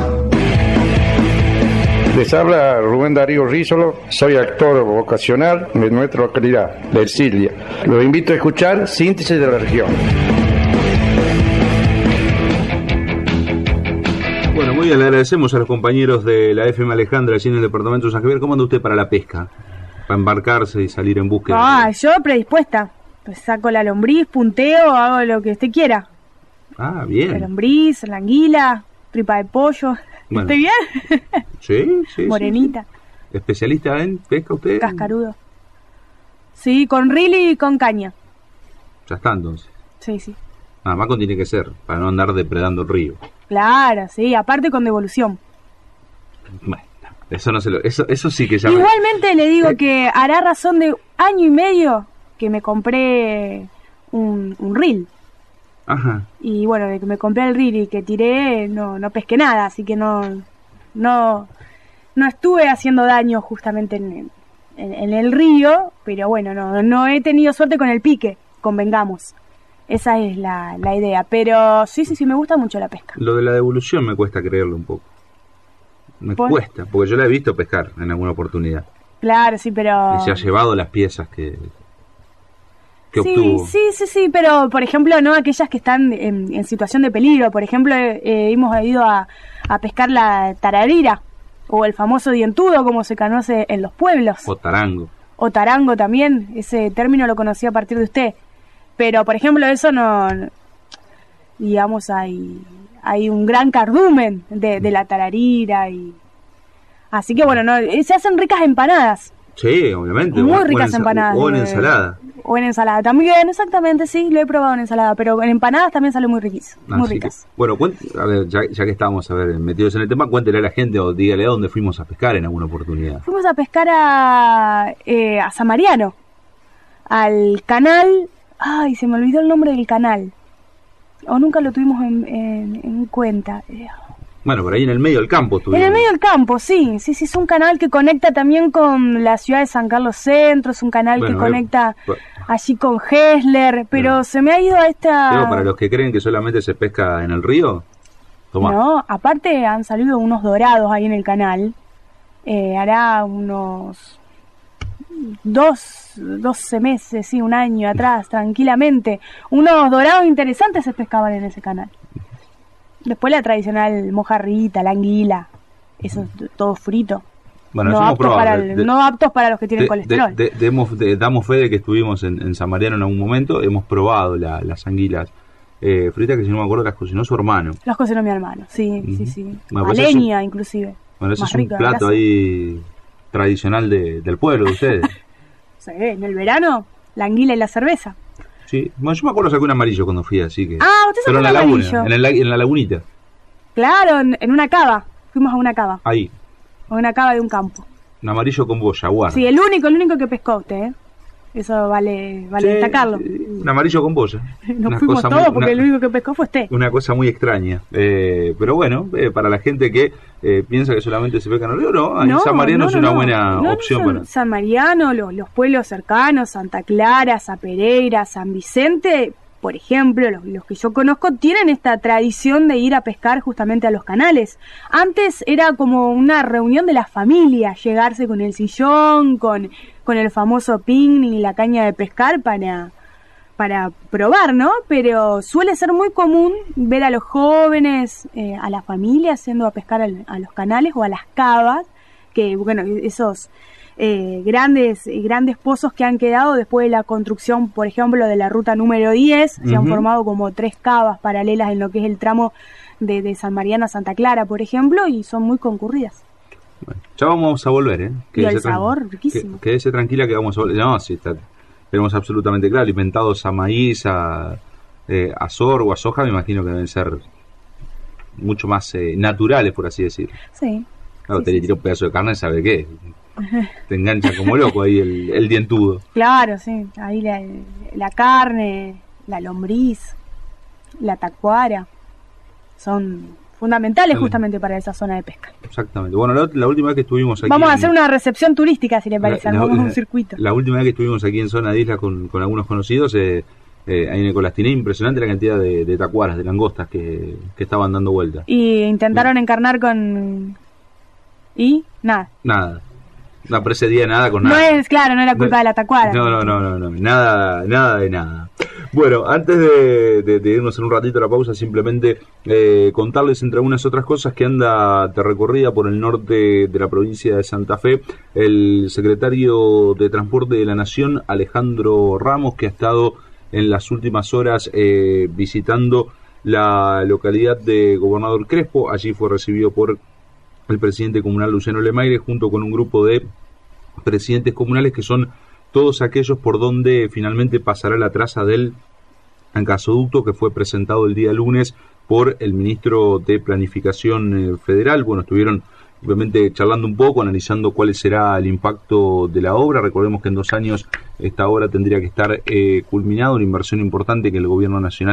Les habla Rubén Darío Rízolo, soy actor vocacional de nuestra localidad, de Ercilia. Los invito a escuchar Síntesis de la Región. Bueno, muy bien, le agradecemos a los compañeros de la F M Alejandra, allí en el departamento de San Javier. ¿Cómo anda usted para la pesca? Para embarcarse y salir en búsqueda. Ah, yo predispuesta. Pues saco la lombriz, punteo, hago lo que usted quiera. Ah, bien. La lombriz, la anguila, tripa de pollo. Bueno. ¿Estoy bien? Sí, sí. Morenita. Sí, sí. ¿Especialista en pesca usted? Cascarudo. Sí, con reel y con caña. Ya está, entonces. Sí, sí. Nada más con tiene que ser, para no andar depredando el río. Claro, sí, aparte con devolución. Bueno, eso no se lo, eso, eso sí que ya. Igualmente me... le digo ¿Eh? que hará razón de año y medio que me compré un, un reel. Ajá. Y bueno, de que me compré el reel y que tiré, no, no pesqué nada, así que no, no, no estuve haciendo daño justamente en, en, en el río, pero bueno, no, no he tenido suerte con el pique, convengamos. Esa es la, la idea. Pero sí, sí, sí, me gusta mucho la pesca. Lo de la devolución me cuesta creerlo un poco. Me ¿Por? cuesta, porque yo la he visto pescar en alguna oportunidad. Claro, sí, pero... Y se ha llevado las piezas que, que sí, obtuvo. Sí, sí, sí, pero por ejemplo, no aquellas que están en, en situación de peligro. Por ejemplo, eh, hemos ido a, a pescar la tararira, o el famoso dientudo, como se conoce en los pueblos. O tarango. O tarango también, ese término lo conocí a partir de usted. Pero, por ejemplo, eso no... Digamos, hay, hay un gran cardumen de, de la tararira y... Así que, bueno, no, se hacen ricas empanadas. Sí, obviamente. Muy o, ricas o en, empanadas. O en ensalada. O en ensalada también, exactamente, sí, lo he probado en ensalada. Pero en empanadas también sale muy riquísimo, muy Así ricas. Que, bueno, cuént, a ver, ya, ya que estamos a ver, metidos en el tema, cuéntele a la gente o dígale a dónde fuimos a pescar en alguna oportunidad. Fuimos a pescar a, eh, a San Mariano, al canal... Ay, se me olvidó el nombre del canal. O nunca lo tuvimos en, en, en cuenta. Bueno, por ahí en el medio del campo estuvimos. En el medio del campo, sí. Sí, sí, es un canal que conecta también con la ciudad de San Carlos Centro. Es un canal bueno, que conecta eh, allí con Hessler. Pero bueno, se me ha ido a esta... Pero para los que creen que solamente se pesca en el río, tomá. No, aparte han salido unos dorados ahí en el canal. Eh, hará unos... Dos, doce meses, sí, un año atrás, tranquilamente. Unos dorados interesantes se pescaban en ese canal. Después la tradicional mojarrita, la anguila, eso todo frito. Bueno, no, eso aptos hemos para de, el, de, no aptos para los que tienen de, colesterol. De, de, demos, de, damos fe de que estuvimos en, en San Mariano en algún momento, hemos probado la, las anguilas eh, fritas, que si no me acuerdo las cocinó su hermano. Las cocinó mi hermano, sí, uh-huh. sí, sí. Bueno, a pues leña, un, inclusive. Bueno, eso es un plato ahí tradicional de, del pueblo de ustedes. Sí, en el verano, la anguila y la cerveza. Sí, bueno, yo me acuerdo saqué un amarillo cuando fui, así que... Ah, usted sacó un amarillo. En, el, en la lagunita. Claro, en, en una cava. Fuimos a una cava. Ahí. A una cava de un campo. Un amarillo con boya, guarda. Sí, el único, el único que pescó usted, ¿eh? Eso vale, vale sí, destacarlo. Un amarillo con boya. Nos una fuimos todos porque una, el único que pescó fue usted. Una cosa muy extraña. Eh, pero bueno, eh, para la gente que eh, piensa que solamente se pesca en el río, no, no San Mariano no, no, es una no, buena no, opción. No, para... San Mariano, los, los pueblos cercanos, Santa Clara, Sa Pereira, San Vicente, por ejemplo, los, los que yo conozco tienen esta tradición de ir a pescar justamente a los canales. Antes era como una reunión de la familia, llegarse con el sillón, con, con el famoso picnic y la caña de pescar para, para probar, ¿no? Pero suele ser muy común ver a los jóvenes, eh, a la familia yendo a pescar al, a los canales o a las cavas, que bueno, esos... Eh, grandes grandes pozos que han quedado después de la construcción, por ejemplo, de la ruta número diez. Uh-huh. Se han formado como tres cavas paralelas en lo que es el tramo de, de San Mariano a Santa Clara, por ejemplo, y son muy concurridas. Bueno, ya vamos a volver, ¿eh? Y el sabor, riquísimo. Que, quédese tranquila que vamos a volver. No, sí, está, tenemos absolutamente claro, alimentados a maíz, a, eh, a sorgo, a soja, me imagino que deben ser mucho más eh, naturales, por así decir. Sí. Claro, sí, te sí, le tira un pedazo de carne, ¿sabe qué? Te engancha como loco ahí el, el dientudo. Claro, sí, ahí la, la carne, la lombriz, la tacuara, son fundamentales justamente para esa zona de pesca. Exactamente. Bueno, la, la última vez que estuvimos aquí... Vamos a hacer en, una recepción turística, si le parece, la, vamos la, a un circuito. La última vez que estuvimos aquí en zona de isla con, con algunos conocidos, eh, eh, ahí en el Colastiné, impresionante la cantidad de, de tacuaras, de langostas que, que estaban dando vueltas. Y intentaron Bien. encarnar con... ¿Y? Nada. Nada. No precedía nada con nada. No es, claro, no era culpa no, de la tacuara. No, no, no, no, no, nada, nada de nada. Bueno, antes de, de, de irnos en un ratito a la pausa, simplemente eh, contarles entre algunas otras cosas que anda de recorrida por el norte de la provincia de Santa Fe el secretario de Transporte de la Nación, Alejandro Ramos, que ha estado en las últimas horas eh, visitando la localidad de Gobernador Crespo. Allí fue recibido por el presidente comunal Luciano Lemaire, junto con un grupo de presidentes comunales que son todos aquellos por donde finalmente pasará la traza del gasoducto que fue presentado el día lunes por el ministro de Planificación Federal. Bueno, estuvieron obviamente charlando un poco, analizando cuál será el impacto de la obra. Recordemos que en dos años esta obra tendría que estar eh, culminada, una inversión importante que el gobierno nacional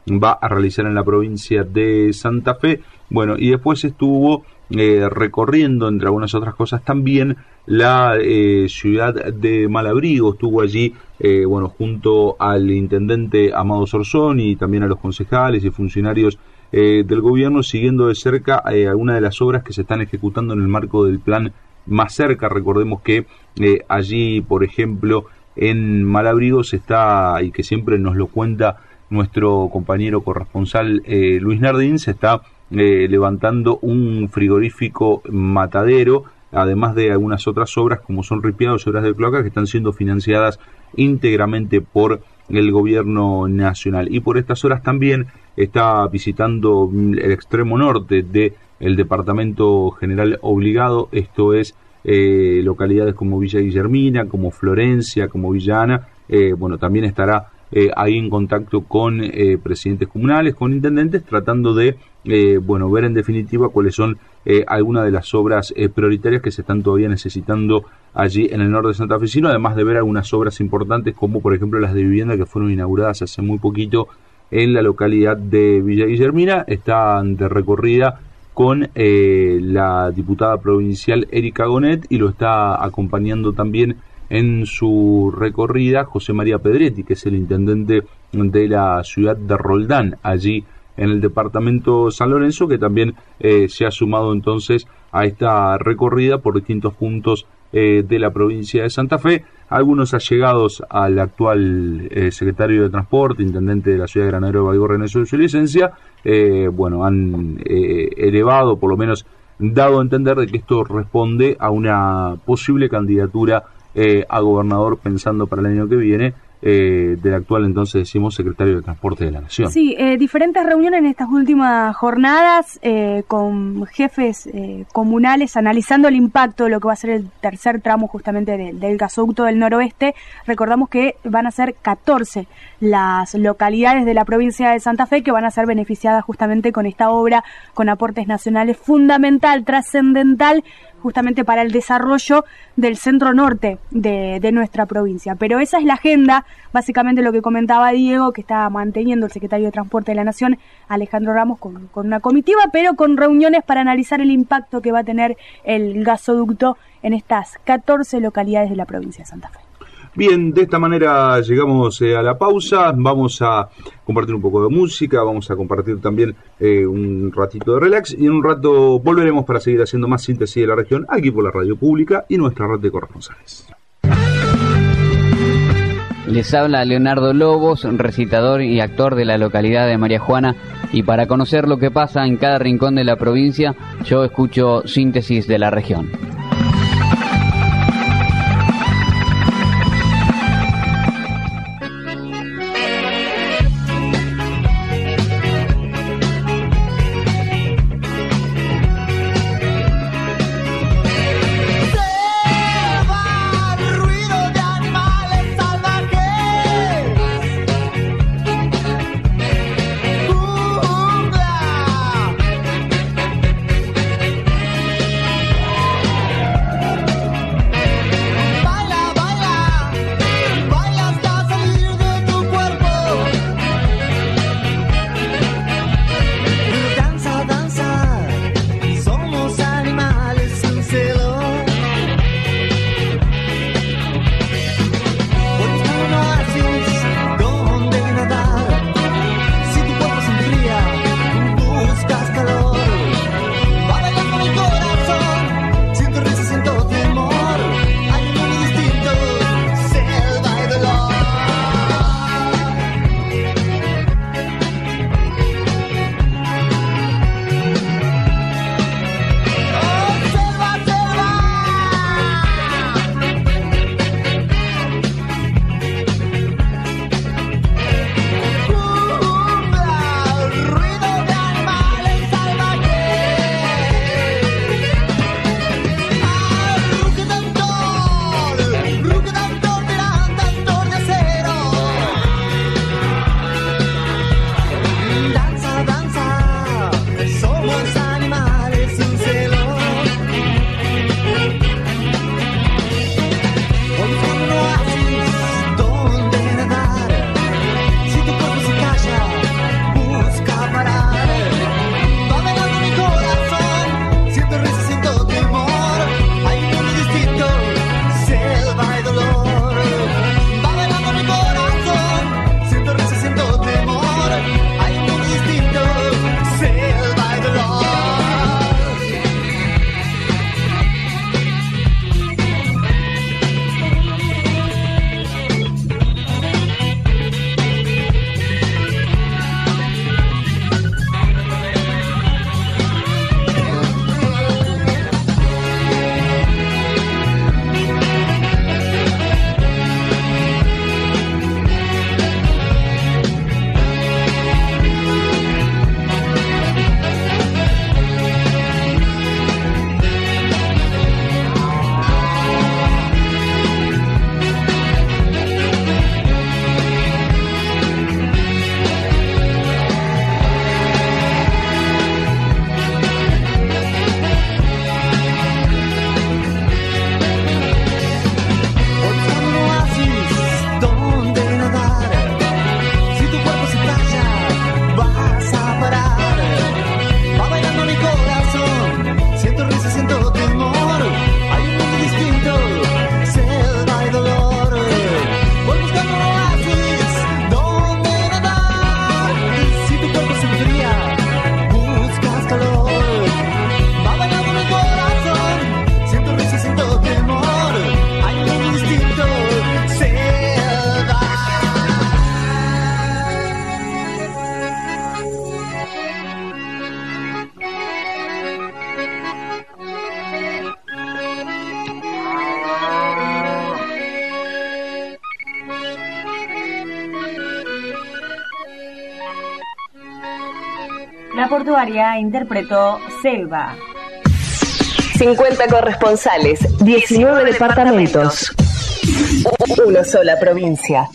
va a realizar en la provincia de Santa Fe. Bueno, y después estuvo eh, recorriendo, entre algunas otras cosas también, la eh, ciudad de Malabrigo. Estuvo allí, eh, bueno, junto al intendente Amado Sorzón y también a los concejales y funcionarios eh, del gobierno, siguiendo de cerca eh, algunas de las obras que se están ejecutando en el marco del plan Más Cerca. Recordemos que eh, allí, por ejemplo, en Malabrigo se está, y que siempre nos lo cuenta nuestro compañero corresponsal eh, Luis Nardín, se está eh, levantando un frigorífico matadero, además de algunas otras obras como son ripiados y obras de cloaca que están siendo financiadas íntegramente por el gobierno nacional. Y por estas horas también está visitando el extremo norte del departamento general obligado, esto es eh, localidades como Villa Guillermina, como Florencia, como Villa Ana. Eh, bueno, también estará Eh, ahí en contacto con eh, presidentes comunales, con intendentes, tratando de eh, bueno, ver en definitiva cuáles son eh, algunas de las obras eh, prioritarias que se están todavía necesitando allí en el norte de Santa Fe, además de ver algunas obras importantes como por ejemplo las de vivienda que fueron inauguradas hace muy poquito en la localidad de Villa Guillermina. Están de recorrida con eh, la diputada provincial Erika Gonet, y lo está acompañando también en su recorrida José María Pedretti, que es el intendente de la ciudad de Roldán, allí en el departamento San Lorenzo, que también eh, se ha sumado entonces a esta recorrida por distintos puntos eh, de la provincia de Santa Fe. Algunos allegados al actual eh, secretario de Transporte, intendente de la ciudad de Granadero de Baigorria en su licencia, eh, bueno, han eh, elevado, por lo menos dado a entender de que esto responde a una posible candidatura Eh, a gobernador pensando para el año que viene eh, del actual, entonces decimos, secretario de Transporte de la Nación. Sí, eh, diferentes reuniones en estas últimas jornadas eh, con jefes eh, comunales analizando el impacto de lo que va a ser el tercer tramo justamente de, del gasoducto del noroeste. Recordamos que van a ser catorce las localidades de la provincia de Santa Fe que van a ser beneficiadas justamente con esta obra, con aportes nacionales, fundamental, trascendental, justamente para el desarrollo del centro norte de, de nuestra provincia. Pero esa es la agenda, básicamente lo que comentaba Diego, que está manteniendo el secretario de Transporte de la Nación, Alejandro Ramos, con, con una comitiva, pero con reuniones para analizar el impacto que va a tener el gasoducto en estas catorce localidades de la provincia de Santa Fe. Bien, de esta manera llegamos eh, a la pausa. Vamos a compartir un poco de música, vamos a compartir también eh, un ratito de relax, y en un rato volveremos para seguir haciendo más síntesis de la región aquí por la radio pública y nuestra red de corresponsales. Les habla Leonardo Lobos, recitador y actor de la localidad de María Juana, y para conocer lo que pasa en cada rincón de la provincia, yo escucho Síntesis de la Región. La Portuaria interpretó Selva. cincuenta corresponsales, diecinueve departamentos, una sola provincia.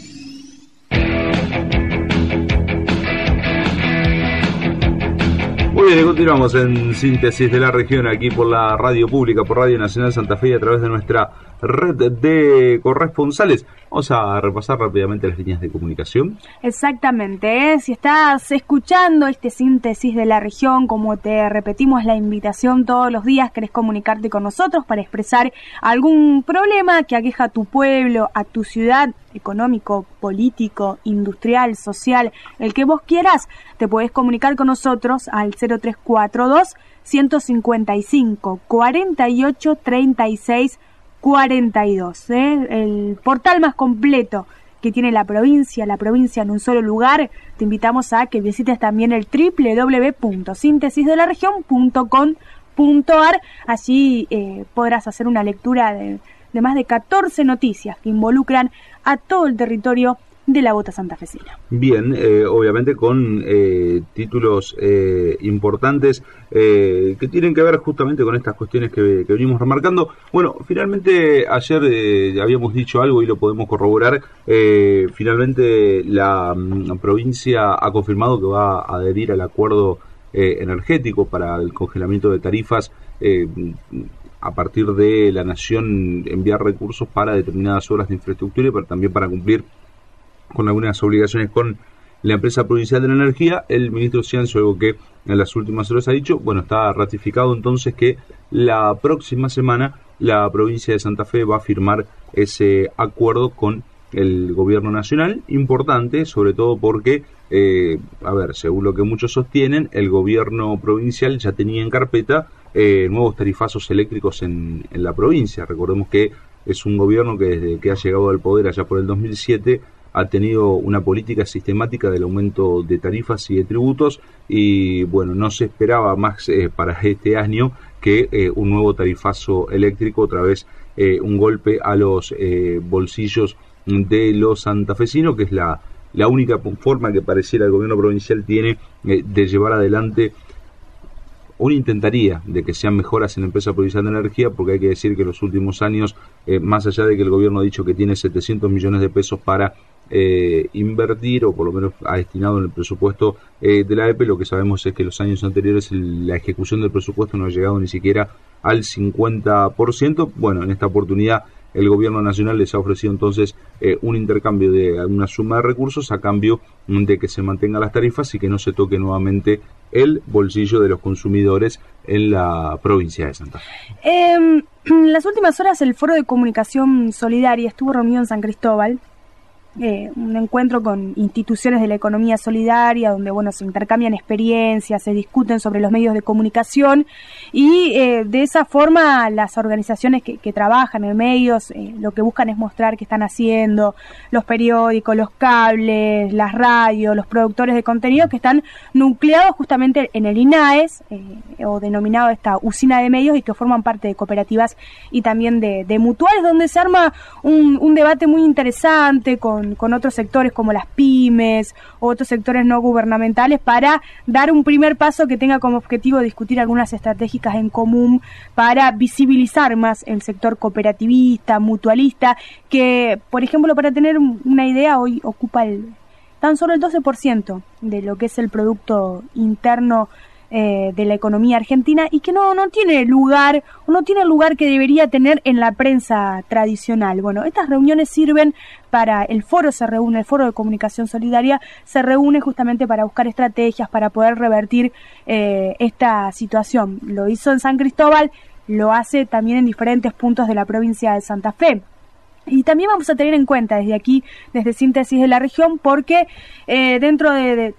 Muy bien, continuamos en Síntesis de la Región aquí por la radio pública, por Radio Nacional Santa Fe y a través de nuestra red de corresponsales. Vamos a repasar rápidamente las líneas de comunicación. Exactamente, ¿eh? Si estás escuchando este Síntesis de la Región, como te repetimos la invitación todos los días, querés comunicarte con nosotros para expresar algún problema que aqueja a tu pueblo, a tu ciudad, económico, político, industrial, social, el que vos quieras, te podés comunicar con nosotros al cero tres cuatro dos, ciento cincuenta y cinco, cuarenta y ocho, treinta y seis, cuarenta y dos, ¿eh? El portal más completo que tiene la provincia, la provincia en un solo lugar. Te invitamos a que visites también el doble u doble u doble u punto síntesis de la región punto com punto a r. Allí eh, podrás hacer una lectura de, de más de catorce noticias que involucran a todo el territorio de la bota santafesina. Bien, eh, obviamente con eh, títulos eh, importantes eh, que tienen que ver justamente con estas cuestiones que, que venimos remarcando. Bueno, finalmente ayer eh, habíamos dicho algo y lo podemos corroborar. Eh, finalmente la mm, provincia ha confirmado que va a adherir al acuerdo eh, energético para el congelamiento de tarifas. Eh, a partir de la Nación enviar recursos para determinadas obras de infraestructura, pero también para cumplir con algunas obligaciones con la empresa provincial de la energía. El ministro Ciancio, algo que en las últimas horas ha dicho, bueno, está ratificado entonces que la próxima semana la provincia de Santa Fe va a firmar ese acuerdo con el gobierno nacional, importante, sobre todo porque, eh, a ver, según lo que muchos sostienen, el gobierno provincial ya tenía en carpeta eh, nuevos tarifazos eléctricos en, en la provincia. Recordemos que es un gobierno que desde que ha llegado al poder allá por el dos mil siete ha tenido una política sistemática del aumento de tarifas y de tributos y bueno, no se esperaba más eh, para este año que eh, un nuevo tarifazo eléctrico, otra vez eh, un golpe a los eh, bolsillos de los santafesinos, que es la, la única forma que pareciera el gobierno provincial tiene eh, de llevar adelante o intentaría de que sean mejoras en la empresa provincial de energía, porque hay que decir que en los últimos años, eh, más allá de que el gobierno ha dicho que tiene setecientos millones de pesos para eh, invertir, o por lo menos ha destinado en el presupuesto eh, de la E P E, lo que sabemos es que los años anteriores el, la ejecución del presupuesto no ha llegado ni siquiera al cincuenta por ciento. Bueno, en esta oportunidad el gobierno nacional les ha ofrecido entonces eh, un intercambio de una suma de recursos a cambio de que se mantengan las tarifas y que no se toque nuevamente el bolsillo de los consumidores en la provincia de Santa Fe. Eh, en las últimas horas el Foro de Comunicación Solidaria estuvo reunido en San Cristóbal. Eh, un encuentro con instituciones de la economía solidaria donde bueno se intercambian experiencias, se discuten sobre los medios de comunicación y eh, de esa forma las organizaciones que, que trabajan en medios eh, lo que buscan es mostrar qué están haciendo los periódicos, los cables, las radios, los productores de contenido que están nucleados justamente en el I N A E S eh, o denominado esta usina de medios y que forman parte de cooperativas y también de, de mutuales donde se arma un, un debate muy interesante con con otros sectores como las pymes o otros sectores no gubernamentales para dar un primer paso que tenga como objetivo discutir algunas estratégicas en común para visibilizar más el sector cooperativista, mutualista, que, por ejemplo, para tener una idea, hoy ocupa el tan solo el doce por ciento de lo que es el Producto Interno Eh, de la economía argentina y que no, no tiene lugar, o no tiene el lugar que debería tener en la prensa tradicional. Bueno, estas reuniones sirven para, el foro se reúne, el Foro de Comunicación Solidaria se reúne justamente para buscar estrategias, para poder revertir eh, esta situación. Lo hizo en San Cristóbal, lo hace también en diferentes puntos de la provincia de Santa Fe. Y también vamos a tener en cuenta desde aquí, desde Síntesis de la Región, porque eh, dentro de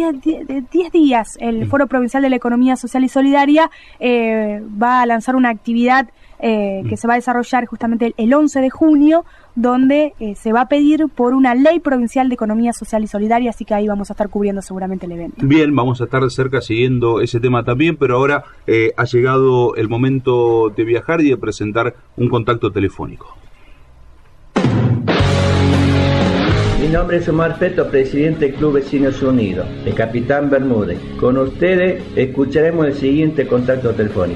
diez días el Foro Provincial de la Economía Social y Solidaria eh, va a lanzar una actividad eh, que se va a desarrollar justamente el once de junio, donde eh, se va a pedir por una ley provincial de economía social y solidaria, así que ahí vamos a estar cubriendo seguramente el evento. Bien, vamos a estar de cerca siguiendo ese tema también, pero ahora eh, ha llegado el momento de viajar y de presentar un contacto telefónico. En nombre es Omar Feto, presidente del Club Vecinos Unidos, de Capitán Bermúdez. Con ustedes escucharemos el siguiente contacto telefónico.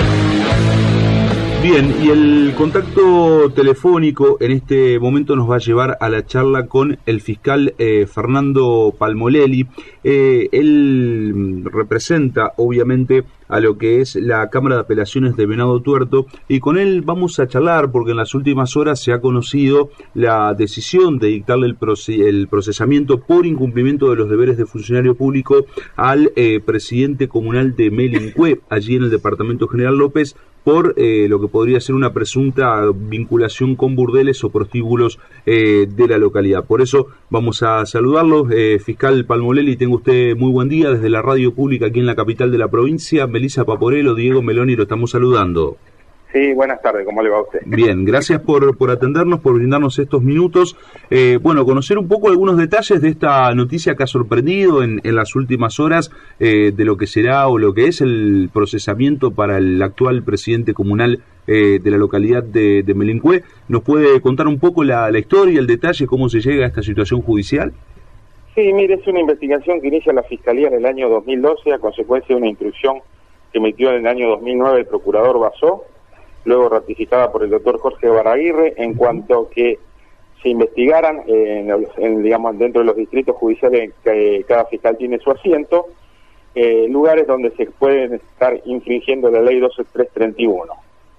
Bien, y el contacto telefónico en este momento nos va a llevar a la charla con el fiscal eh, Fernando Palmoleli. Eh, él representa, obviamente, a lo que es la Cámara de Apelaciones de Venado Tuerto, y con él vamos a charlar porque en las últimas horas se ha conocido la decisión de dictarle el, proce- el procesamiento por incumplimiento de los deberes de funcionario público al eh, presidente comunal de Melincue, allí en el departamento General López, por eh, lo que podría ser una presunta vinculación con burdeles o prostíbulos eh, de la localidad. Por eso vamos a saludarlo. Eh, fiscal Palmoleli, tenga usted muy buen día desde la radio pública aquí en la capital de la provincia. Melissa Paporello, Diego Meloni, lo estamos saludando. Sí, buenas tardes, ¿cómo le va a usted? Bien, gracias por, por atendernos, por brindarnos estos minutos. Eh, bueno, conocer un poco algunos detalles de esta noticia que ha sorprendido en, en las últimas horas eh, de lo que será o lo que es el procesamiento para el actual presidente comunal eh, de la localidad de, de Melincue. ¿Nos puede contar un poco la, la historia, el detalle, cómo se llega a esta situación judicial? Sí, mire, es una investigación que inicia la Fiscalía en el año dos mil doce a consecuencia de una instrucción que emitió en el año dos mil nueve el procurador Basó, luego ratificada por el doctor Jorge Baraguirre, en cuanto a que se investigaran en, en, digamos, dentro de los distritos judiciales que cada fiscal tiene su asiento, eh, lugares donde se pueden estar infringiendo la ley doce mil trescientos treinta y uno,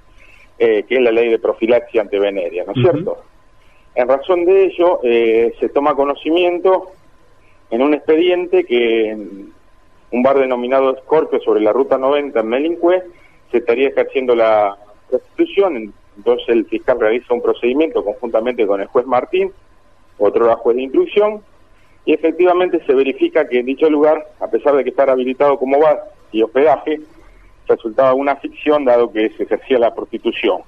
eh, que es la ley de profilaxia antivenérea, ¿no es uh-huh. cierto? En razón de ello, eh, se toma conocimiento en un expediente que en un bar denominado Scorpio sobre la ruta noventa en Melincue se estaría ejerciendo la prostitución. Entonces el fiscal realiza un procedimiento conjuntamente con el juez Martín, otro juez de instrucción, y efectivamente se verifica que en dicho lugar, a pesar de que estar habilitado como bar y hospedaje, resultaba una ficción dado que se ejercía la prostitución.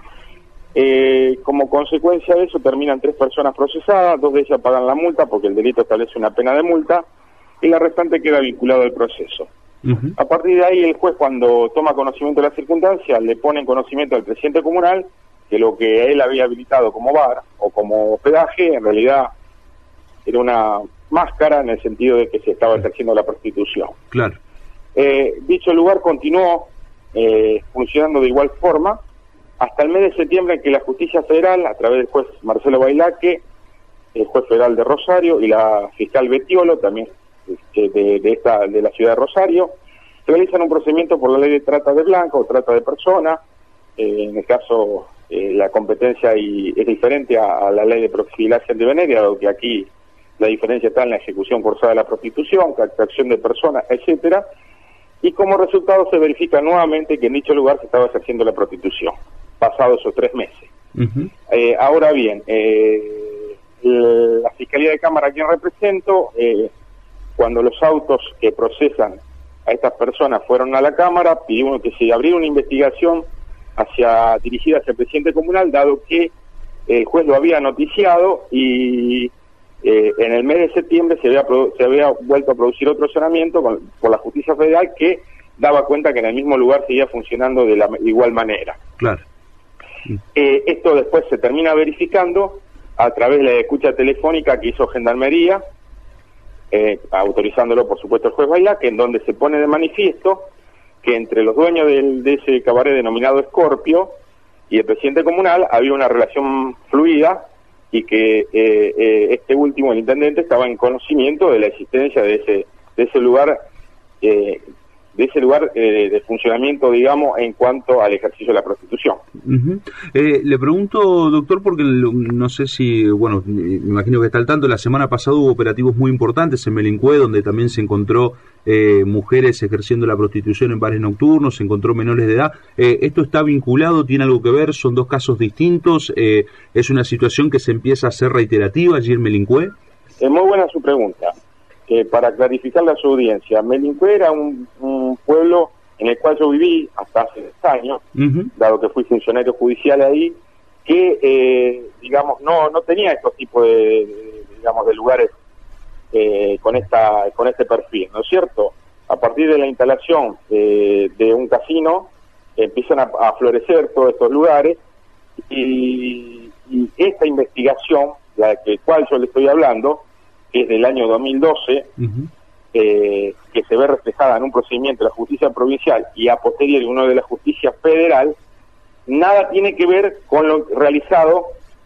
Eh, como consecuencia de eso terminan tres personas procesadas, dos de ellas pagan la multa porque el delito establece una pena de multa, y la restante queda vinculado al proceso. Uh-huh. A partir de ahí el juez, cuando toma conocimiento de las circunstancias, le pone en conocimiento al presidente comunal que lo que él había habilitado como bar o como hospedaje en realidad era una máscara, en el sentido de que se estaba ejerciendo la prostitución. Claro. Eh, dicho lugar continuó eh, funcionando de igual forma hasta el mes de septiembre, en que la Justicia Federal, a través del juez Marcelo Bailaque, el juez federal de Rosario y la fiscal Betiolo, también De, de esta de la ciudad de Rosario, realizan un procedimiento por la ley de trata de blanca o trata de persona. Eh, en el caso eh, la competencia y es diferente a, a la ley de profilaxia antivenérea, dado que aquí la diferencia está en la ejecución forzada de la prostitución, captación de personas, etcétera, y como resultado se verifica nuevamente que en dicho lugar se estaba ejerciendo la prostitución, pasados esos tres meses. Uh-huh. Eh, ahora bien, eh, la Fiscalía de Cámara a quien represento, eh, cuando los autos que procesan a estas personas fueron a la Cámara, pidimos que se abriera una investigación hacia dirigida hacia el presidente comunal, dado que el juez lo había noticiado y eh, en el mes de septiembre se había, se había vuelto a producir otro sanamiento con, por la Justicia Federal, que daba cuenta que en el mismo lugar seguía funcionando de la igual manera. Claro. Eh, esto después se termina verificando a través de la escucha telefónica que hizo Gendarmería, Eh, autorizándolo por supuesto el juez Bailaque, en donde se pone de manifiesto que entre los dueños del, de ese cabaret denominado Scorpio y el presidente comunal había una relación fluida y que eh, eh, este último, el intendente, estaba en conocimiento de la existencia de ese de ese lugar eh, de ese lugar eh, de funcionamiento, digamos, en cuanto al ejercicio de la prostitución. Uh-huh. Eh, le pregunto, doctor, porque no sé si, bueno, me imagino que está al tanto, la semana pasada hubo operativos muy importantes en Melincue, donde también se encontró eh, mujeres ejerciendo la prostitución en bares nocturnos, se encontró menores de edad. Eh, ¿Esto está vinculado? ¿Tiene algo que ver? ¿Son dos casos distintos? Eh, ¿Es una situación que se empieza a hacer reiterativa allí en Melincue? Es muy buena su pregunta. Eh, para clarificarle a su audiencia, Melincue era un, un pueblo en el cual yo viví hasta hace diez años, uh-huh. dado que fui funcionario judicial ahí, que, eh, digamos, no no tenía estos tipos de, de, digamos, de lugares eh, con esta con este perfil, ¿no es cierto? A partir de la instalación eh, de un casino, eh, empiezan a, a florecer todos estos lugares, y, y esta investigación la que cual yo le estoy hablando, que es del año dos mil doce, uh-huh. eh, que se ve reflejada en un procedimiento de la justicia provincial y a posteriori uno de la justicia federal, nada tiene que ver con lo realizado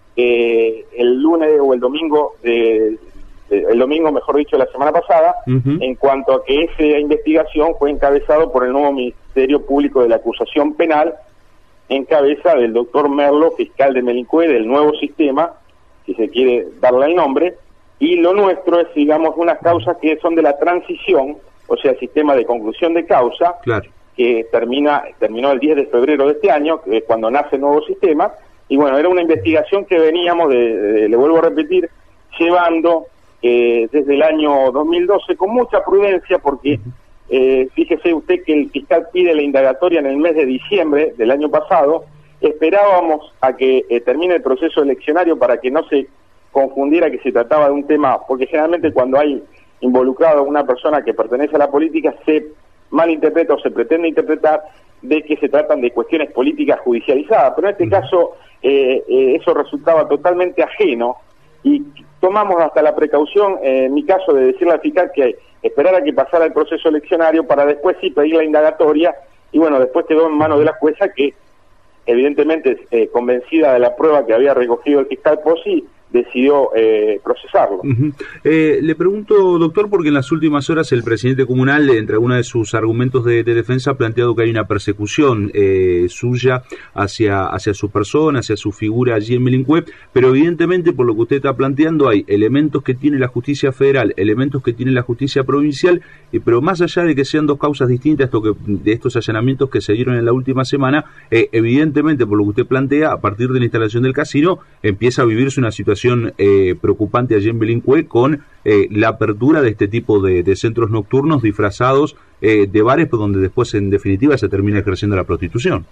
eh, el lunes o el domingo, de, de, el domingo mejor dicho, de la semana pasada, uh-huh. en cuanto a que esa investigación fue encabezado por el nuevo Ministerio Público de la Acusación Penal, en cabeza del doctor Merlo, fiscal de Melincue, del nuevo sistema, si se quiere darle el nombre, y lo nuestro es, digamos, unas causas que son de la transición, o sea, sistema de conclusión de causa, claro. que termina terminó el diez de febrero de este año, que es cuando nace el nuevo sistema, y bueno, era una investigación que veníamos, de, de, le vuelvo a repetir, llevando eh, desde el año dos mil doce con mucha prudencia, porque eh, fíjese usted que el fiscal pide la indagatoria en el mes de diciembre del año pasado, esperábamos a que eh, termine el proceso eleccionario para que no se confundiera que se trataba de un tema, porque generalmente cuando hay involucrado una persona que pertenece a la política se malinterpreta o se pretende interpretar de que se tratan de cuestiones políticas judicializadas, pero en este caso eh, eh, eso resultaba totalmente ajeno y tomamos hasta la precaución, eh, en mi caso, de decirle al fiscal que esperara que pasara el proceso eleccionario para después sí pedir la indagatoria, y bueno, después quedó en manos de la jueza que evidentemente eh, convencida de la prueba que había recogido el fiscal Pozzi, decidió eh, procesarlo. Uh-huh. Eh, le pregunto, doctor, porque en las últimas horas el presidente comunal, entre algunos de sus argumentos de, de defensa, ha planteado que hay una persecución eh, suya hacia, hacia su persona, hacia su figura allí en Melincue, pero evidentemente, por lo que usted está planteando, hay elementos que tiene la justicia federal, elementos que tiene la justicia provincial, eh, pero más allá de que sean dos causas distintas esto que, de estos allanamientos que se dieron en la última semana, eh, evidentemente, por lo que usted plantea, a partir de la instalación del casino, empieza a vivirse una situación Eh, preocupante allí en Melincue con eh, la apertura de este tipo de, de centros nocturnos disfrazados eh, de bares, por donde después en definitiva se termina ejerciendo la prostitución.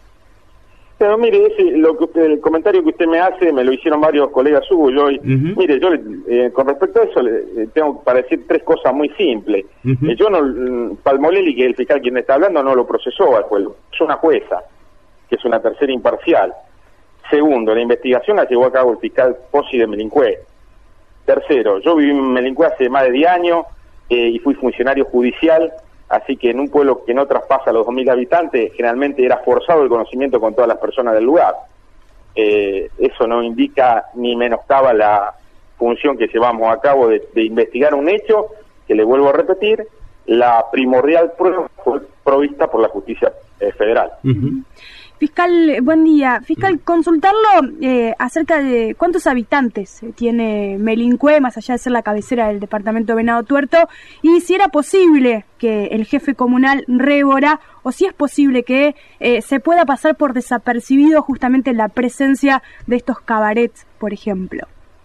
Pero mire, ese, lo que usted, el comentario que usted me hace, me lo hicieron varios colegas suyos, y uh-huh. mire, yo eh, con respecto a eso le, tengo para decir tres cosas muy simples. Uh-huh. Eh, yo no, Palmolelli, que es el fiscal quien está hablando, no lo procesó al pueblo, es una jueza, que es una tercera imparcial. Segundo, la investigación la llevó a cabo el fiscal Pozzi de Melincue. Tercero, yo viví en Melincue hace más de diez años eh, y fui funcionario judicial, así que en un pueblo que no traspasa los dos mil habitantes, generalmente era forzado el conocimiento con todas las personas del lugar. Eh, eso no indica ni menoscaba la función que llevamos a cabo de, de investigar un hecho, que le vuelvo a repetir, la primordial prueba fue provista por la justicia eh, federal. Uh-huh. Fiscal, buen día. Fiscal, consultarlo eh, acerca de cuántos habitantes tiene Melincue, más allá de ser la cabecera del departamento de Venado Tuerto, y si era posible que el jefe comunal Rébora, o si es posible que eh, se pueda pasar por desapercibido justamente la presencia de estos cabarets, por ejemplo.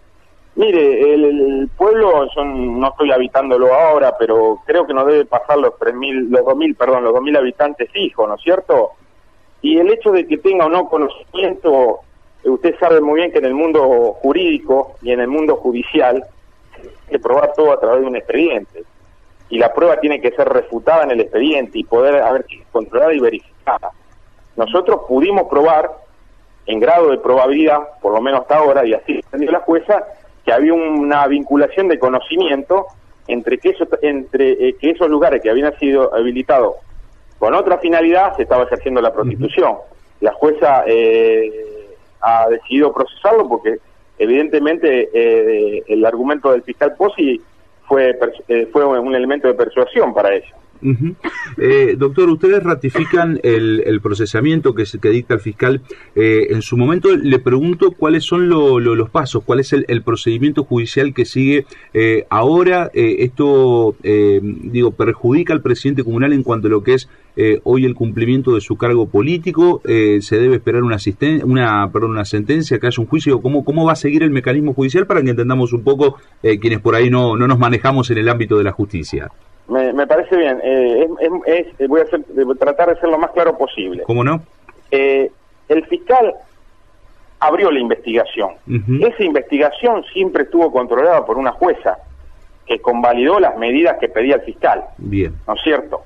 Mire, el, el pueblo, yo no estoy habitándolo ahora, pero creo que no debe pasar los tres mil, los dos mil, perdón, los dos mil habitantes fijos, ¿no es cierto? Y el hecho de que tenga o no conocimiento, usted sabe muy bien que en el mundo jurídico y en el mundo judicial hay que probar todo a través de un expediente. Y la prueba tiene que ser refutada en el expediente y poder haber controlada y verificada. Nosotros pudimos probar, en grado de probabilidad, por lo menos hasta ahora, y así entendió la jueza, que había una vinculación de conocimiento entre que, eso, entre, eh, que esos lugares que habían sido habilitados con otra finalidad se estaba ejerciendo la prostitución. Uh-huh. La jueza eh, ha decidido procesarlo porque evidentemente eh, el argumento del fiscal Pozzi fue, eh, fue un elemento de persuasión para ello. Uh-huh. eh, doctor, ustedes ratifican el, el procesamiento que, se, que dicta el fiscal. Eh, en su momento le pregunto cuáles son lo, lo, los pasos, cuál es el, el procedimiento judicial que sigue eh, ahora. Eh, esto, eh, digo, perjudica al presidente comunal en cuanto a lo que es eh, hoy el cumplimiento de su cargo político. Eh, se debe esperar una, asisten- una, perdón, una sentencia, que haya un juicio. ¿Cómo, cómo va a seguir el mecanismo judicial para que entendamos un poco eh, quienes por ahí no, no nos manejamos en el ámbito de la justicia? Me, me parece bien. Eh, es, es, es, voy a hacer, tratar de ser lo más claro posible. ¿Cómo no? Eh, el fiscal abrió la investigación. Uh-huh. Esa investigación siempre estuvo controlada por una jueza que convalidó las medidas que pedía el fiscal. Bien. ¿No es cierto?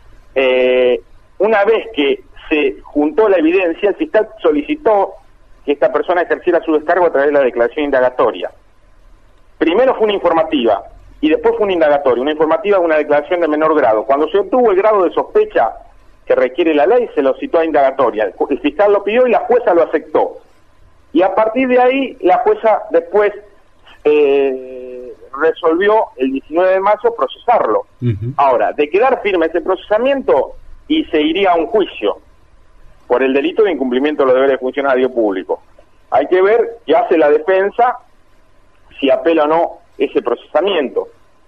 Eh, una vez que se juntó la evidencia, el fiscal solicitó que esta persona ejerciera su descargo a través de la declaración indagatoria. primero fue una informativa y después fue una indagatoria. Una informativa es una declaración de menor grado. Cuando se obtuvo el grado de sospecha que requiere la ley, se lo citó a indagatoria. El fiscal lo pidió y la jueza lo aceptó. Y a partir de ahí, la jueza después eh, resolvió el diecinueve de mayo procesarlo. Uh-huh. Ahora, de quedar firme ese procesamiento, y se iría a un juicio por el delito de incumplimiento de los deberes de funcionario público. Hay que ver qué hace la defensa, si apela o no ese procesamiento.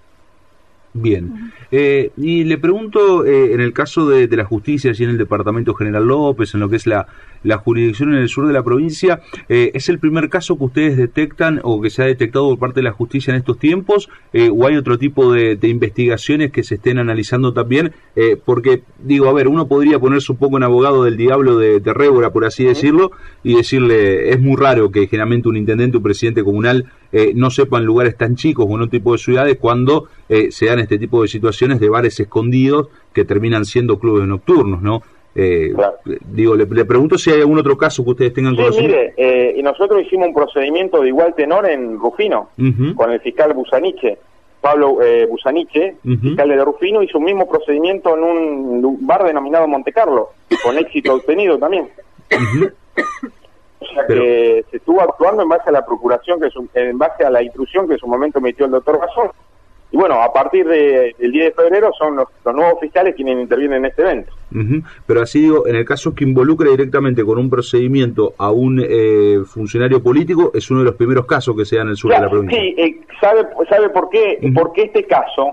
Bien. Eh, y le pregunto, eh, en el caso de, de la justicia, allí en el Departamento General López, en lo que es la, la jurisdicción en el sur de la provincia, eh, ¿es el primer caso que ustedes detectan o que se ha detectado por parte de la justicia en estos tiempos? Eh, ¿O hay otro tipo de, de investigaciones que se estén analizando también? Eh, porque, digo, a ver, uno podría ponerse un poco en abogado del diablo de, de Révora, por así decirlo, y decirle, es muy raro que generalmente un intendente o un presidente comunal eh, no sepan lugares tan chicos o en otro tipo de ciudades cuando eh, se dan este tipo de situaciones de bares escondidos que terminan siendo clubes nocturnos, ¿no? Eh, claro. Digo, le, le pregunto si hay algún otro caso que ustedes tengan sí, conocimiento. Mire, eh, y nosotros hicimos un procedimiento de igual tenor en Rufino, uh-huh. con el fiscal Busaniche, Pablo eh, Busaniche, uh-huh. fiscal de Rufino, hizo un mismo procedimiento en un bar denominado Monte Carlo, con éxito obtenido también. Uh-huh. O sea Pero... que se estuvo actuando en base a la procuración, que su, en base a la instrucción que en su momento emitió el doctor Gasón. Y bueno, a partir de, del diez de febrero son los, los nuevos fiscales quienes intervienen en este evento. Uh-huh. Pero así digo, en el caso que involucre directamente con un procedimiento a un eh, funcionario político, es uno de los primeros casos que se da en el sur claro, de la provincia. Sí, eh, ¿sabe, ¿sabe por qué? Uh-huh. Porque este caso,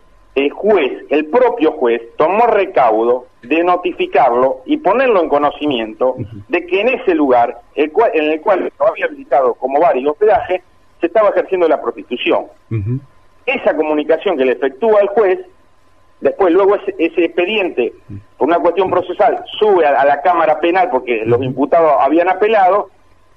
el juez, el propio juez, tomó recaudo de notificarlo y ponerlo en conocimiento uh-huh. de que en ese lugar, el cual, en el cual lo había habilitado como bar y hospedaje, se estaba ejerciendo la prostitución. Uh-huh. Esa comunicación que le efectúa el juez, después luego ese, ese expediente, por una cuestión procesal, sube a, a la Cámara Penal porque los imputados habían apelado,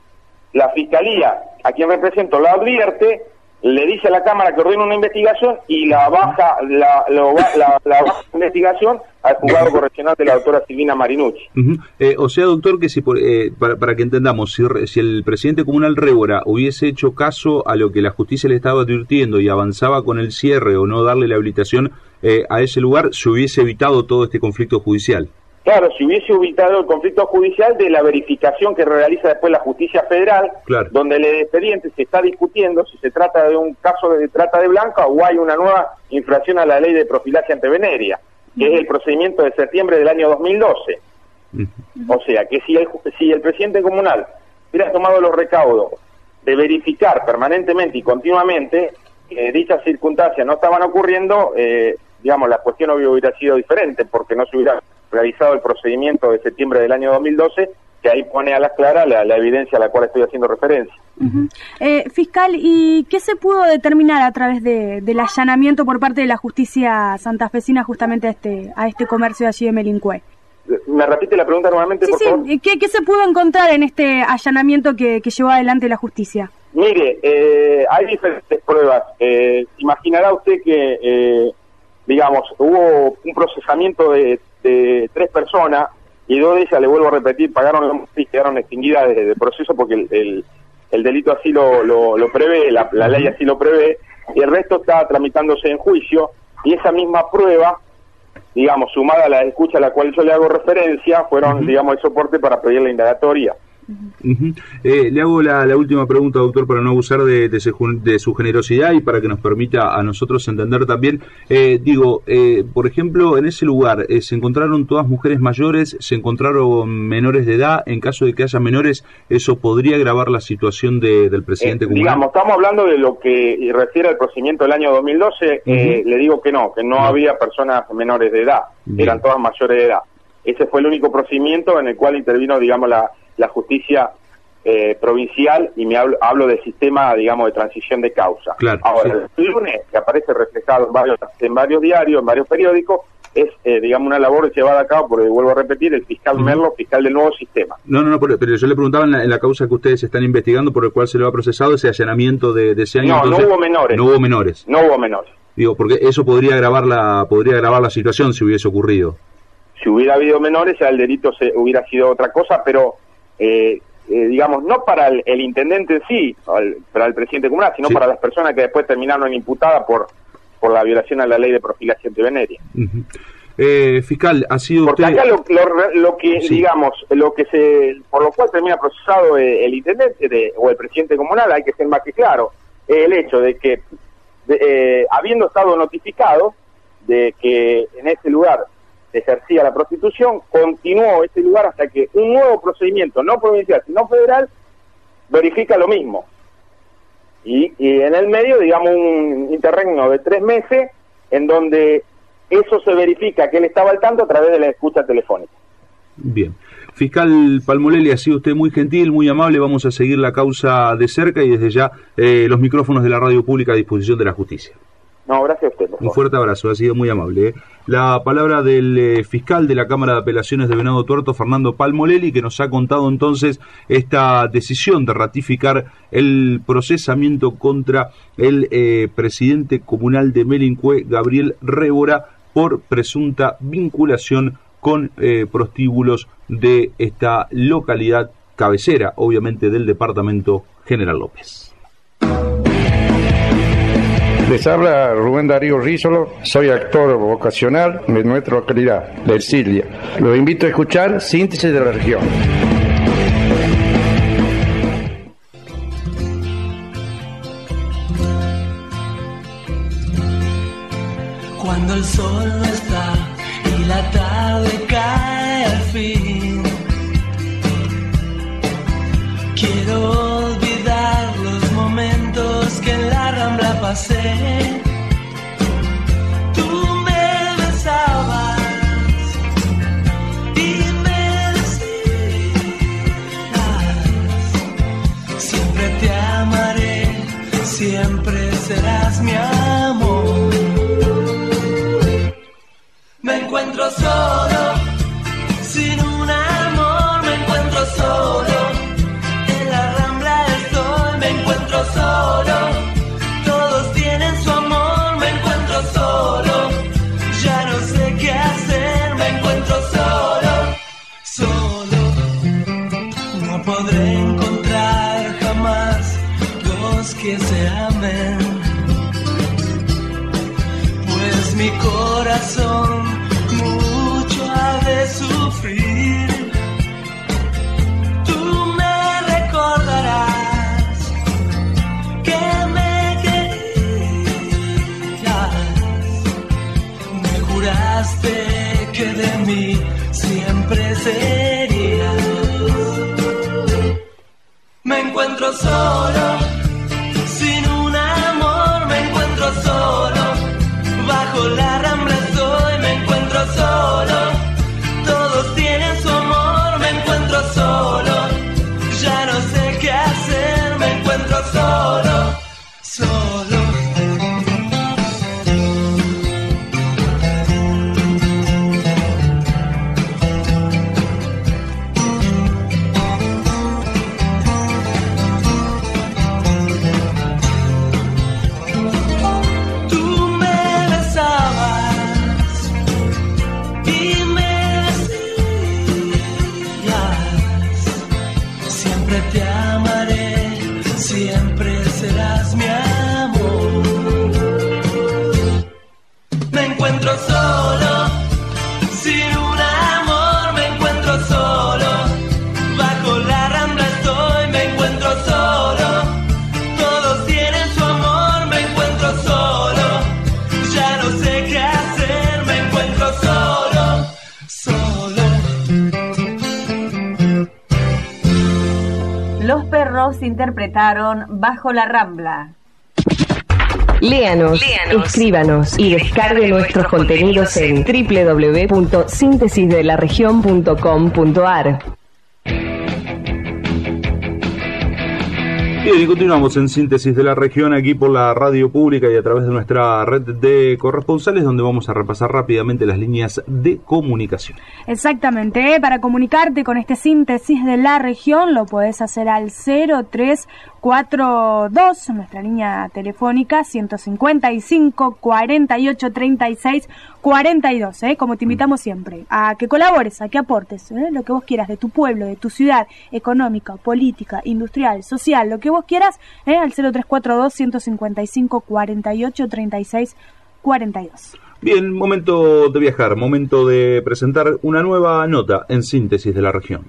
la Fiscalía, a quien represento, lo advierte, le dice a la Cámara que ordena una investigación y la baja la, lo, la, la baja investigación al juzgado correccional de la doctora Silvina Marinucci. Uh-huh. eh, o sea, doctor, que si por, eh, para, para que entendamos, si, si el presidente comunal Révora hubiese hecho caso a lo que la justicia le estaba advirtiendo y avanzaba con el cierre o no darle la habilitación eh, a ese lugar, se hubiese evitado todo este conflicto judicial. Claro, si hubiese evitado el conflicto judicial de la verificación que realiza después la justicia federal, claro. donde el expediente se está discutiendo si se trata de un caso de trata de blanca o hay una nueva infracción a la ley de profilaxia antivenérea, que uh-huh. es el procedimiento de septiembre del año dos mil doce. Uh-huh. O sea, que si el, si el presidente comunal hubiera tomado los recaudos de verificar permanentemente y continuamente que dichas circunstancias no estaban ocurriendo, eh, digamos, la cuestión hubiera sido diferente, porque no se hubiera realizado el procedimiento de septiembre del año dos mil doce, que ahí pone a las claras la, la evidencia a la cual estoy haciendo referencia. Uh-huh. eh, fiscal, ¿y qué se pudo determinar a través de, del allanamiento por parte de la justicia santafesina justamente a este a este comercio de allí de Melincué? ¿Me repite la pregunta nuevamente, sí, por sí. favor? ¿Qué, ¿Qué se pudo encontrar en este allanamiento que, que llevó adelante la justicia? Mire, eh, hay diferentes pruebas. Eh, imaginará usted que, eh, digamos, hubo un procesamiento de de tres personas y dos de ellas, le vuelvo a repetir, pagaron la multa y quedaron extinguidas desde el proceso porque el, el, el delito así lo, lo, lo prevé, la, la ley así lo prevé, y el resto está tramitándose en juicio, y esa misma prueba, digamos, sumada a la escucha a la cual yo le hago referencia, fueron, uh-huh. digamos, el soporte para pedir la indagatoria. Uh-huh. Eh, le hago la, la última pregunta, doctor, para no abusar de, de, su, de su generosidad y para que nos permita a nosotros entender también. Eh, digo, eh, por ejemplo, en ese lugar eh, se encontraron todas mujeres mayores, se encontraron menores de edad. En caso de que haya menores, ¿eso podría agravar la situación de, del presidente eh, comunal? Digamos, estamos hablando de lo que refiere al procedimiento del año dos mil doce. Uh-huh. eh, le digo que no, que no, no había personas menores de edad, bien. Eran todas mayores de edad. Ese fue el único procedimiento en el cual intervino, digamos, la la justicia eh, provincial, y me hablo, hablo del sistema, digamos, de transición de causa. Claro, ahora, sí. El lunes, que aparece reflejado en varios, en varios diarios, en varios periódicos, es, eh, digamos, una labor llevada a cabo, porque vuelvo a repetir, el fiscal uh-huh. Merlo, fiscal del nuevo sistema. No, no, no, pero, pero yo le preguntaba en la, en la causa que ustedes están investigando, por el cual se le ha procesado ese allanamiento de, de ese año. No, entonces, no hubo menores. No hubo menores. No hubo menores. Digo, porque eso podría agravar la, podría agravar la situación si hubiese ocurrido. Si hubiera habido menores, ya el delito se, hubiera sido otra cosa, pero... Eh, eh, digamos, no para el, el intendente en sí, el, para el presidente comunal, sino sí. para las personas que después terminaron imputadas por, por la violación a la ley de profilación antivenérea. Uh-huh. Eh, fiscal, ha sido Porque usted... acá lo, lo, lo que, sí. digamos, lo que se, por lo cual termina procesado el, el intendente de, o el presidente comunal, hay que ser más que claro, el hecho de que, de, eh, habiendo estado notificado de que en ese lugar se ejercía la prostitución, continuó ese lugar hasta que un nuevo procedimiento, no provincial, sino federal, verifica lo mismo. Y, y en el medio, digamos, un interregno de tres meses, en donde eso se verifica que él estaba al tanto a través de la escucha telefónica. Bien. Fiscal Palmolelli, ha sido usted muy gentil, muy amable, vamos a seguir la causa de cerca y desde ya eh, los micrófonos de la radio pública a disposición de la justicia. No, gracias a usted. Por favor. Un fuerte abrazo, ha sido muy amable. ¿eh? La palabra del eh, fiscal de la Cámara de Apelaciones de Venado Tuerto, Fernando Palmolelli, que nos ha contado entonces esta decisión de ratificar el procesamiento contra el eh, presidente comunal de Melincue, Gabriel Révora, por presunta vinculación con eh, prostíbulos de esta localidad cabecera, obviamente del departamento General López. Les habla Rubén Darío Rízolo, soy actor vocacional de nuestra localidad, de Ercilia. Los invito a escuchar Síntesis de la Región. Cuando el sol no está y la tarde cae al fin, quiero olvidar los momentos que en la Rambla pasé. Tú me besabas y me decías, siempre te amaré, siempre serás mi amor. Me encuentro solo, sin un amor, me encuentro solo. En la Rambla estoy, me encuentro solo. Todos tienen su amor, me encuentro solo. Ya no sé qué hacer, me encuentro solo. Solo, no podré encontrar jamás dos que se amen, pues mi corazón mucho ha de sufrir. Tú me recordarás que me querías, me juraste que de mí siempre serías. Me encuentro solo, sin un amor, me encuentro solo. Bajo la Rambla estoy, me encuentro solo. Todos tienen su amor, me encuentro solo. Ya no sé qué hacer, me encuentro solo, solo. Te amaré, siempre serás mi amor. Me encuentro solo, sin un amor, me encuentro solo. Bajo la Rambla estoy, me encuentro solo. Todos tienen su amor, me encuentro solo. Ya no sé qué hacer, me encuentro solo, solo. Los Perros interpretaron Bajo la Rambla. Léanos, Léanos, escríbanos y descargue nuestros contenidos en doble u doble u doble u punto síntesis de la región punto com punto a r. Bien, y continuamos en Síntesis de la Región aquí por la radio pública y a través de nuestra red de corresponsales, donde vamos a repasar rápidamente las líneas de comunicación. Exactamente, ¿eh? Para comunicarte con este Síntesis de la Región lo podés hacer al cero tres cuatro dos, nuestra línea telefónica ciento cincuenta y cinco, cuarenta y ocho, treinta y seis, cuarenta y dos, ¿eh? Como te invitamos siempre, a que colabores, a que aportes, ¿eh? Lo que vos quieras de tu pueblo, de tu ciudad, económica, política, industrial, social, lo que vos quieras, ¿eh? Al cero tres cuatro dos, ciento cincuenta y cinco, cuarenta y ocho, treinta y seis, cuarenta y dos. Bien, momento de viajar, momento de presentar una nueva nota en Síntesis de la Región.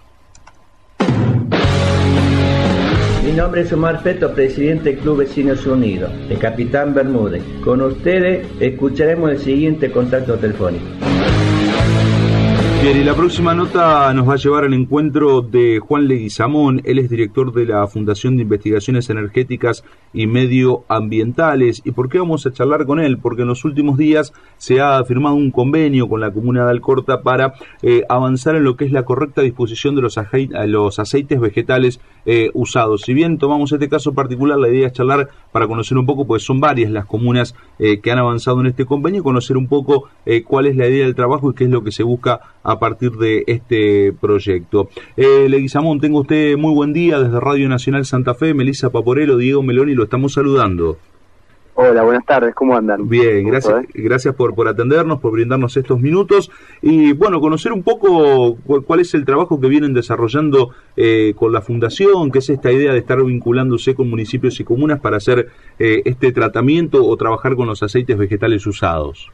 Mi nombre es Omar Peto, presidente del Club Vecinos Unidos, de Capitán Bermúdez. Con ustedes escucharemos el siguiente contacto telefónico. Bien, y la próxima nota nos va a llevar al encuentro de Juan Leguizamón. Él es director de la Fundación de Investigaciones Energéticas y Medioambientales. ¿Y por qué vamos a charlar con él? Porque en los últimos días se ha firmado un convenio con la comuna de Alcorta para eh, avanzar en lo que es la correcta disposición de los, aje- los aceites vegetales eh, usados. Si bien tomamos este caso particular, la idea es charlar para conocer un poco, pues son varias las comunas eh, que han avanzado en este convenio, y conocer un poco eh, cuál es la idea del trabajo y qué es lo que se busca a partir de este proyecto. Eh, Leguizamón, tenga usted muy buen día desde Radio Nacional Santa Fe. Melissa Paporello, Diego Meloni, lo estamos saludando. Hola, buenas tardes, ¿cómo andan? Bien, gracias, ¿eh? gracias por, por atendernos, por brindarnos estos minutos y bueno, conocer un poco cuál es el trabajo que vienen desarrollando eh, con la Fundación, que es esta idea de estar vinculándose con municipios y comunas para hacer eh, este tratamiento o trabajar con los aceites vegetales usados.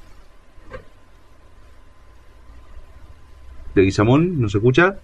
Leguizamón, ¿nos escucha?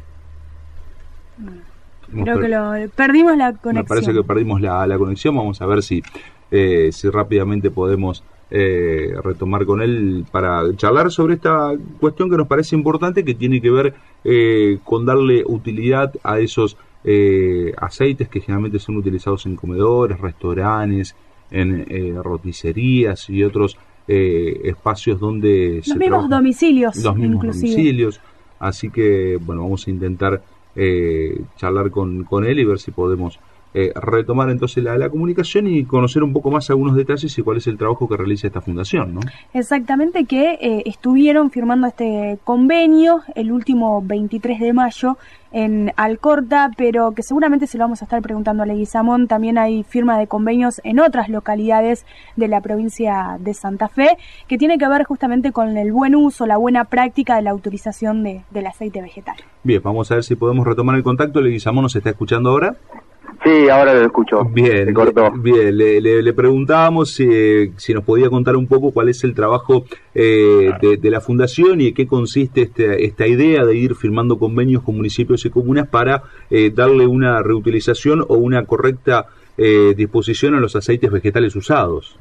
Creo que lo perdimos la conexión. Me parece que perdimos la, la conexión. Vamos a ver si, eh, si rápidamente podemos eh, retomar con él para charlar sobre esta cuestión que nos parece importante, que tiene que ver eh, con darle utilidad a esos eh, aceites que generalmente son utilizados en comedores, restaurantes, en eh, roticerías y otros eh, espacios donde los se mismos trabaja, domicilios, los mismos inclusive. domicilios. Así que bueno, vamos a intentar eh, charlar con, con él y ver si podemos eh, retomar entonces la, la comunicación y conocer un poco más algunos detalles y cuál es el trabajo que realiza esta fundación, ¿no? Exactamente, que eh, estuvieron firmando este convenio el último veintitrés de mayo en Alcorta, pero que seguramente se lo vamos a estar preguntando a Leguizamón. También hay firma de convenios en otras localidades de la provincia de Santa Fe, que tiene que ver justamente con el buen uso, la buena práctica de la autorización de, del aceite vegetal. Bien, vamos a ver si podemos retomar el contacto. Leguizamón, ¿nos está escuchando ahora? Sí, ahora lo escucho. Bien, bien. Le, le, le preguntábamos si, si nos podía contar un poco cuál es el trabajo eh, de, de la Fundación y en qué consiste este, esta idea de ir firmando convenios con municipios y comunas para eh, darle una reutilización o una correcta eh, disposición a los aceites vegetales usados.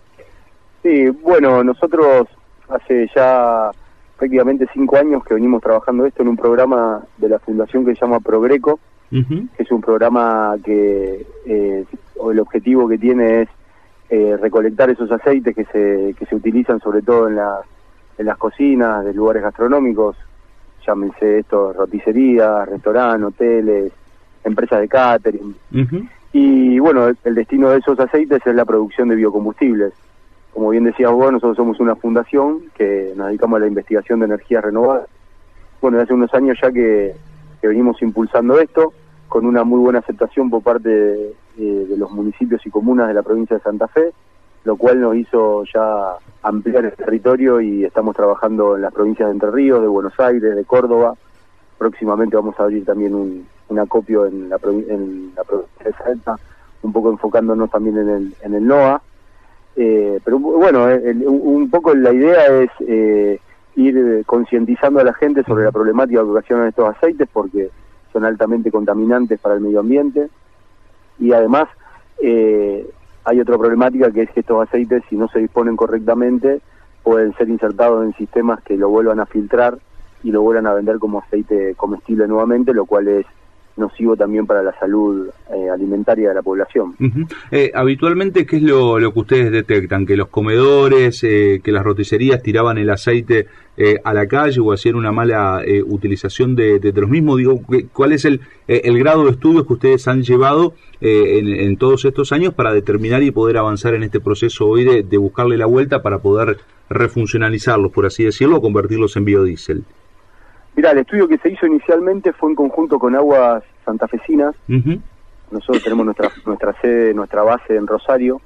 Sí, bueno, nosotros hace ya prácticamente cinco años que venimos trabajando esto en un programa de la Fundación que se llama Progreco. Uh-huh. Que es un programa que eh, el objetivo que tiene es eh, recolectar esos aceites que se que se utilizan sobre todo en las en las cocinas de lugares gastronómicos, llámense estos roticerías, restaurantes, hoteles, empresas de catering. Uh-huh. Y bueno, el, el destino de esos aceites es la producción de biocombustibles. Como bien decías vos, nosotros somos una fundación que nos dedicamos a la investigación de energías renovables. Bueno, hace unos años ya que que venimos impulsando esto, con una muy buena aceptación por parte de, de, de los municipios y comunas de la provincia de Santa Fe, lo cual nos hizo ya ampliar el territorio y estamos trabajando en las provincias de Entre Ríos, de Buenos Aires, de Córdoba. Próximamente vamos a abrir también un, un acopio en la, en la provincia de Salta, un poco enfocándonos también en el, en el NOA. Eh, pero bueno, el, un poco la idea es eh, ir concientizando a la gente sobre la problemática que ocasionan estos aceites, porque son altamente contaminantes para el medio ambiente, y además eh, hay otra problemática, que es que estos aceites, si no se disponen correctamente, pueden ser insertados en sistemas que lo vuelvan a filtrar y lo vuelvan a vender como aceite comestible nuevamente, lo cual es nocivo también para la salud eh, alimentaria de la población. Uh-huh. Eh, habitualmente, ¿qué es lo, lo que ustedes detectan? ¿Que los comedores, eh, que las roticerías tiraban el aceite eh, a la calle o hacían una mala eh, utilización de, de, de los mismos? Digo, ¿cuál es el, eh, el grado de estudios que ustedes han llevado eh, en, en todos estos años para determinar y poder avanzar en este proceso hoy de, de buscarle la vuelta para poder refuncionalizarlos, por así decirlo, o convertirlos en biodiesel? Mirá, el estudio que se hizo inicialmente fue en conjunto con Aguas Santafesinas. Uh-huh. Nosotros tenemos nuestra nuestra sede, nuestra base en Rosario,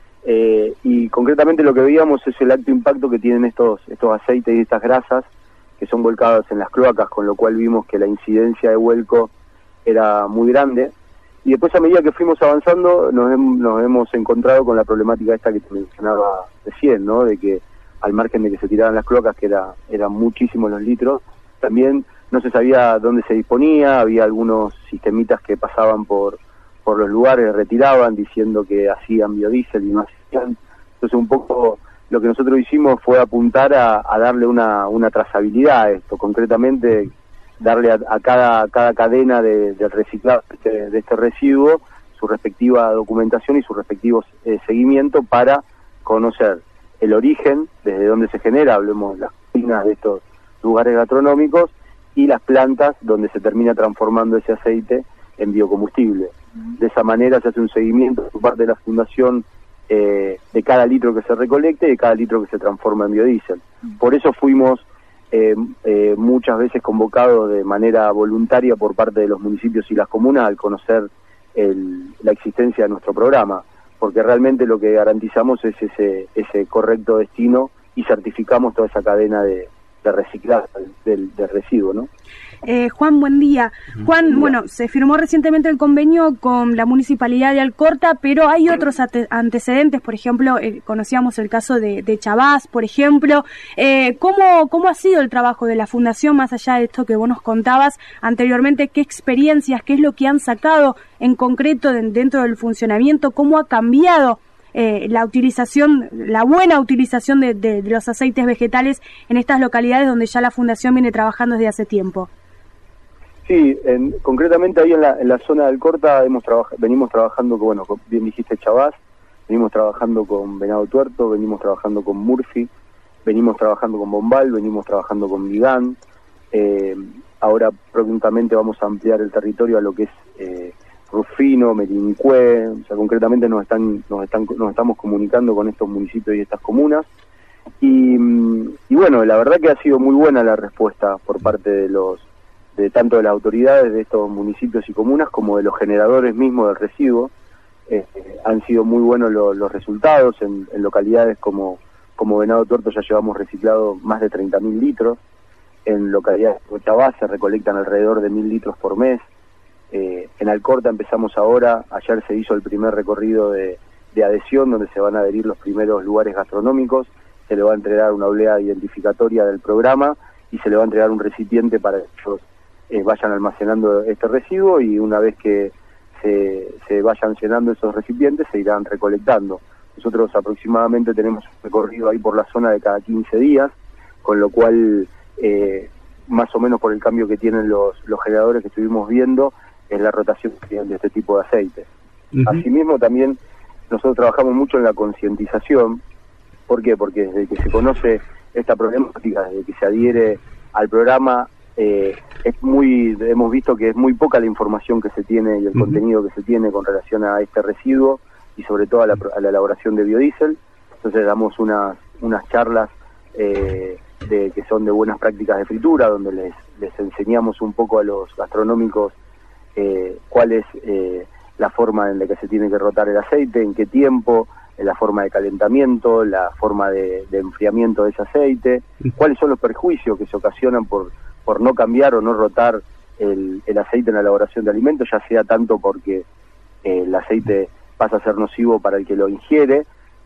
eh, y concretamente lo que veíamos es el alto impacto que tienen estos estos aceites y estas grasas que son volcadas en las cloacas, con lo cual vimos que la incidencia de vuelco era muy grande. Y después, a medida que fuimos avanzando, nos, hem, nos hemos encontrado con la problemática esta que te mencionaba recién, ¿no? De que al margen de que se tiraran las cloacas, que era eran muchísimos los litros, también no se sabía dónde se disponía, había algunos sistemitas que pasaban por por los lugares, retiraban diciendo que hacían biodiesel y no hacían. Entonces un poco lo que nosotros hicimos fue apuntar a, a darle una, una trazabilidad a esto, concretamente darle a, a cada cada cadena de, de reciclado de este, de este residuo su respectiva documentación y su respectivo eh, seguimiento para conocer el origen, desde dónde se genera, hablemos de las cocinas de estos lugares gastronómicos, y las plantas donde se termina transformando ese aceite en biocombustible. De esa manera se hace un seguimiento por parte de la Fundación eh, de cada litro que se recolecte y de cada litro que se transforma en biodiesel. Por eso fuimos eh, eh, muchas veces convocados de manera voluntaria por parte de los municipios y las comunas al conocer el, la existencia de nuestro programa, porque realmente lo que garantizamos es ese, ese correcto destino y certificamos toda esa cadena de de reciclar del, del residuo, ¿no? Eh, Juan, buen día. Juan, bueno, se firmó recientemente el convenio con la Municipalidad de Alcorta, pero hay otros ate- antecedentes, por ejemplo, eh, conocíamos el caso de, de Chabás, por ejemplo. Eh, ¿cómo, ¿Cómo ha sido el trabajo de la Fundación, más allá de esto que vos nos contabas anteriormente? ¿Qué experiencias, qué es lo que han sacado en concreto de, dentro del funcionamiento? ¿Cómo ha cambiado Eh, la utilización, la buena utilización de, de, de los aceites vegetales en estas localidades donde ya la Fundación viene trabajando desde hace tiempo? Sí, en, concretamente ahí en la, en la zona de Alcorta hemos trabaj- venimos trabajando con, bueno, con, bien dijiste Chabás, venimos trabajando con Venado Tuerto, venimos trabajando con Murphy, venimos trabajando con Bombal, venimos trabajando con Vigán, eh, ahora prontamente vamos a ampliar el territorio a lo que es eh, Rufino, Merincué, o sea, concretamente nos están, nos están, nos estamos comunicando con estos municipios y estas comunas, y, y bueno, la verdad que ha sido muy buena la respuesta por parte de los, de tanto de las autoridades de estos municipios y comunas como de los generadores mismos del residuo. Eh, han sido muy buenos lo, los resultados en, en localidades como, como Venado Tuerto ya llevamos reciclado más de treinta mil litros, en localidades de Chabás se recolectan alrededor de mil litros por mes. Eh, en Alcorta empezamos ahora, ayer se hizo el primer recorrido de, de adhesión donde se van a adherir los primeros lugares gastronómicos, se le va a entregar una oblea identificatoria del programa y se le va a entregar un recipiente para que ellos eh, vayan almacenando este residuo, y una vez que se, se vayan llenando esos recipientes se irán recolectando. Nosotros aproximadamente tenemos un recorrido ahí por la zona de cada quince días, con lo cual eh, más o menos por el cambio que tienen los, los generadores que estuvimos viendo, es la rotación de este tipo de aceites. Uh-huh. Asimismo, también nosotros trabajamos mucho en la concientización. ¿Por qué? Porque desde que se conoce esta problemática, desde que se adhiere al programa, eh, es muy, hemos visto que es muy poca la información que se tiene y el uh-huh. contenido que se tiene con relación a este residuo y sobre todo a la, a la elaboración de biodiesel. Entonces damos unas, unas charlas eh, de, que son de buenas prácticas de fritura, donde les, les enseñamos un poco a los gastronómicos Eh, cuál es eh, la forma en la que se tiene que rotar el aceite, en qué tiempo, en la forma de calentamiento, la forma de, de enfriamiento de ese aceite, cuáles son los perjuicios que se ocasionan por, por no cambiar o no rotar el, el aceite en la elaboración de alimentos, ya sea tanto porque eh, el aceite pasa a ser nocivo para el que lo ingiere,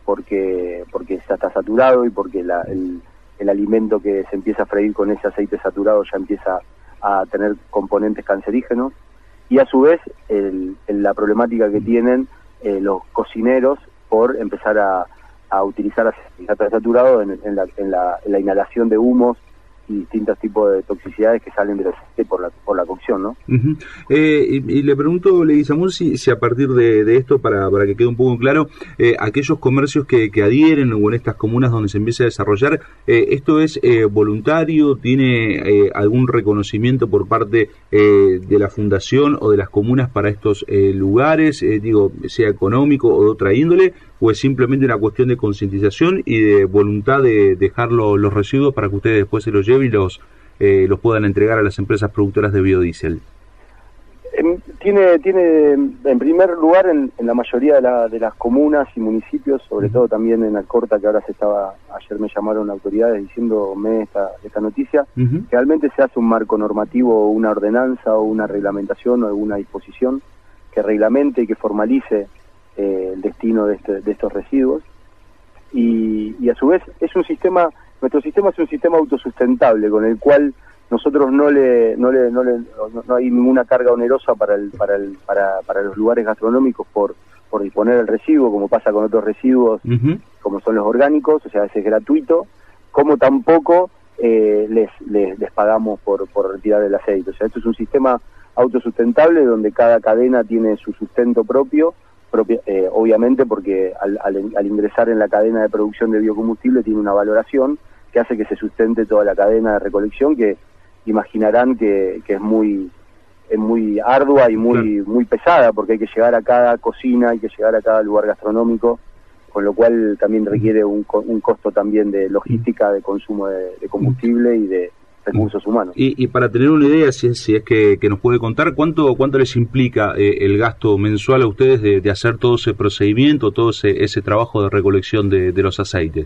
porque porque ya está saturado y porque la, el, el alimento que se empieza a freír con ese aceite saturado ya empieza a tener componentes cancerígenos. Y a su vez el, el, la problemática que tienen eh, los cocineros por empezar a, a utilizar aceite saturado en, en, la, en, la, en la inhalación de humos y distintos tipos de toxicidades que salen del aceite por la, por la cocción, ¿no? Uh-huh. eh, y, y le pregunto, Leguizamón, si, si a partir de, de esto, para, para que quede un poco claro, eh, aquellos comercios que, que adhieren o en estas comunas donde se empieza a desarrollar, eh, ¿esto es eh, voluntario? ¿Tiene eh, algún reconocimiento por parte eh, de la fundación o de las comunas para estos eh, lugares, eh, digo, sea económico o de otra índole, o es simplemente una cuestión de concientización y de voluntad de dejar lo, los residuos para que ustedes después se los lleven y los, eh, los puedan entregar a las empresas productoras de biodiesel? Tiene, tiene en primer lugar en, en la mayoría de, la, de las comunas y municipios, sobre uh-huh. todo también en Alcorta, que ahora se estaba, ayer me llamaron autoridades diciéndome esta, esta noticia, uh-huh. realmente se hace un marco normativo, una ordenanza o una reglamentación o alguna disposición que reglamente y que formalice eh, el destino de, este, de estos residuos, y, y a su vez es un sistema, nuestro sistema es un sistema autosustentable con el cual nosotros no le no le no le no, no hay ninguna carga onerosa para el para el para para los lugares gastronómicos por por disponer el residuo, como pasa con otros residuos uh-huh. como son los orgánicos, o sea, ese es gratuito, como tampoco eh, les, les les pagamos por por retirar el aceite. O sea, esto es un sistema autosustentable donde cada cadena tiene su sustento propio, propia, eh, obviamente porque al, al, al ingresar en la cadena de producción de biocombustible tiene una valoración que hace que se sustente toda la cadena de recolección, que imaginarán que, que es muy es muy ardua y muy claro. muy pesada, porque hay que llegar a cada cocina, hay que llegar a cada lugar gastronómico, con lo cual también requiere un, un costo también de logística, de consumo de, de combustible y de recursos humanos. Y, y para tener una idea, si, si es que, que nos puede contar, ¿cuánto cuánto les implica eh, el gasto mensual a ustedes de, de hacer todo ese procedimiento, todo ese, ese trabajo de recolección de, de los aceites?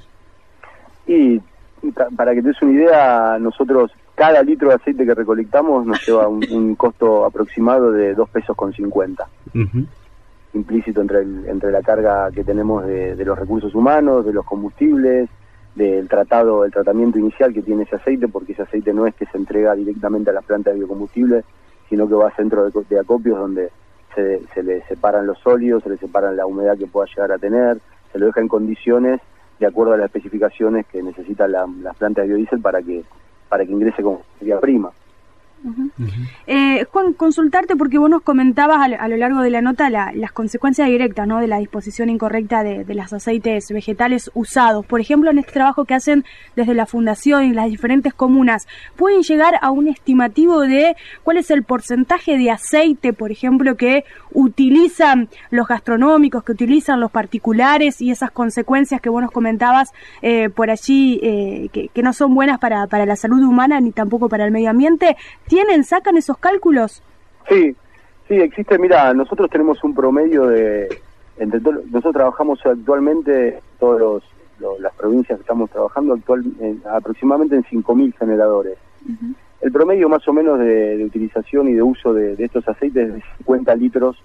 Y para que te des una idea, nosotros cada litro de aceite que recolectamos nos lleva un, un costo aproximado de dos pesos con cincuenta, uh-huh. implícito entre el, entre la carga que tenemos de, de los recursos humanos, de los combustibles, del tratado, el tratamiento inicial que tiene ese aceite, porque ese aceite no es que se entrega directamente a las plantas de biocombustible, sino que va a centros de, de acopios donde se, se le separan los sólidos, se le separan la humedad que pueda llegar a tener, se lo deja en condiciones de acuerdo a las especificaciones que necesitan la, las plantas de biodiesel para que para que ingrese como materia prima. Uh-huh. Uh-huh. Eh, Juan, consultarte porque vos nos comentabas a lo, a lo largo de la nota la, las consecuencias directas, ¿no?, de la disposición incorrecta de, de los aceites vegetales usados. Por ejemplo, en este trabajo que hacen desde la Fundación y las diferentes comunas, ¿pueden llegar a un estimativo de cuál es el porcentaje de aceite, por ejemplo, que utilizan los gastronómicos, que utilizan los particulares, y esas consecuencias que vos nos comentabas eh, por allí, eh, que, que no son buenas para, para la salud humana ni tampoco para el medio ambiente? ¿Tienen, sacan esos cálculos? Sí, sí, existe. Mira, nosotros tenemos un promedio de, entre to, nosotros trabajamos actualmente, todas los, los, las provincias que estamos trabajando, actual, en, aproximadamente en cinco mil generadores. Uh-huh. El promedio más o menos de, de utilización y de uso de, de estos aceites es de cincuenta litros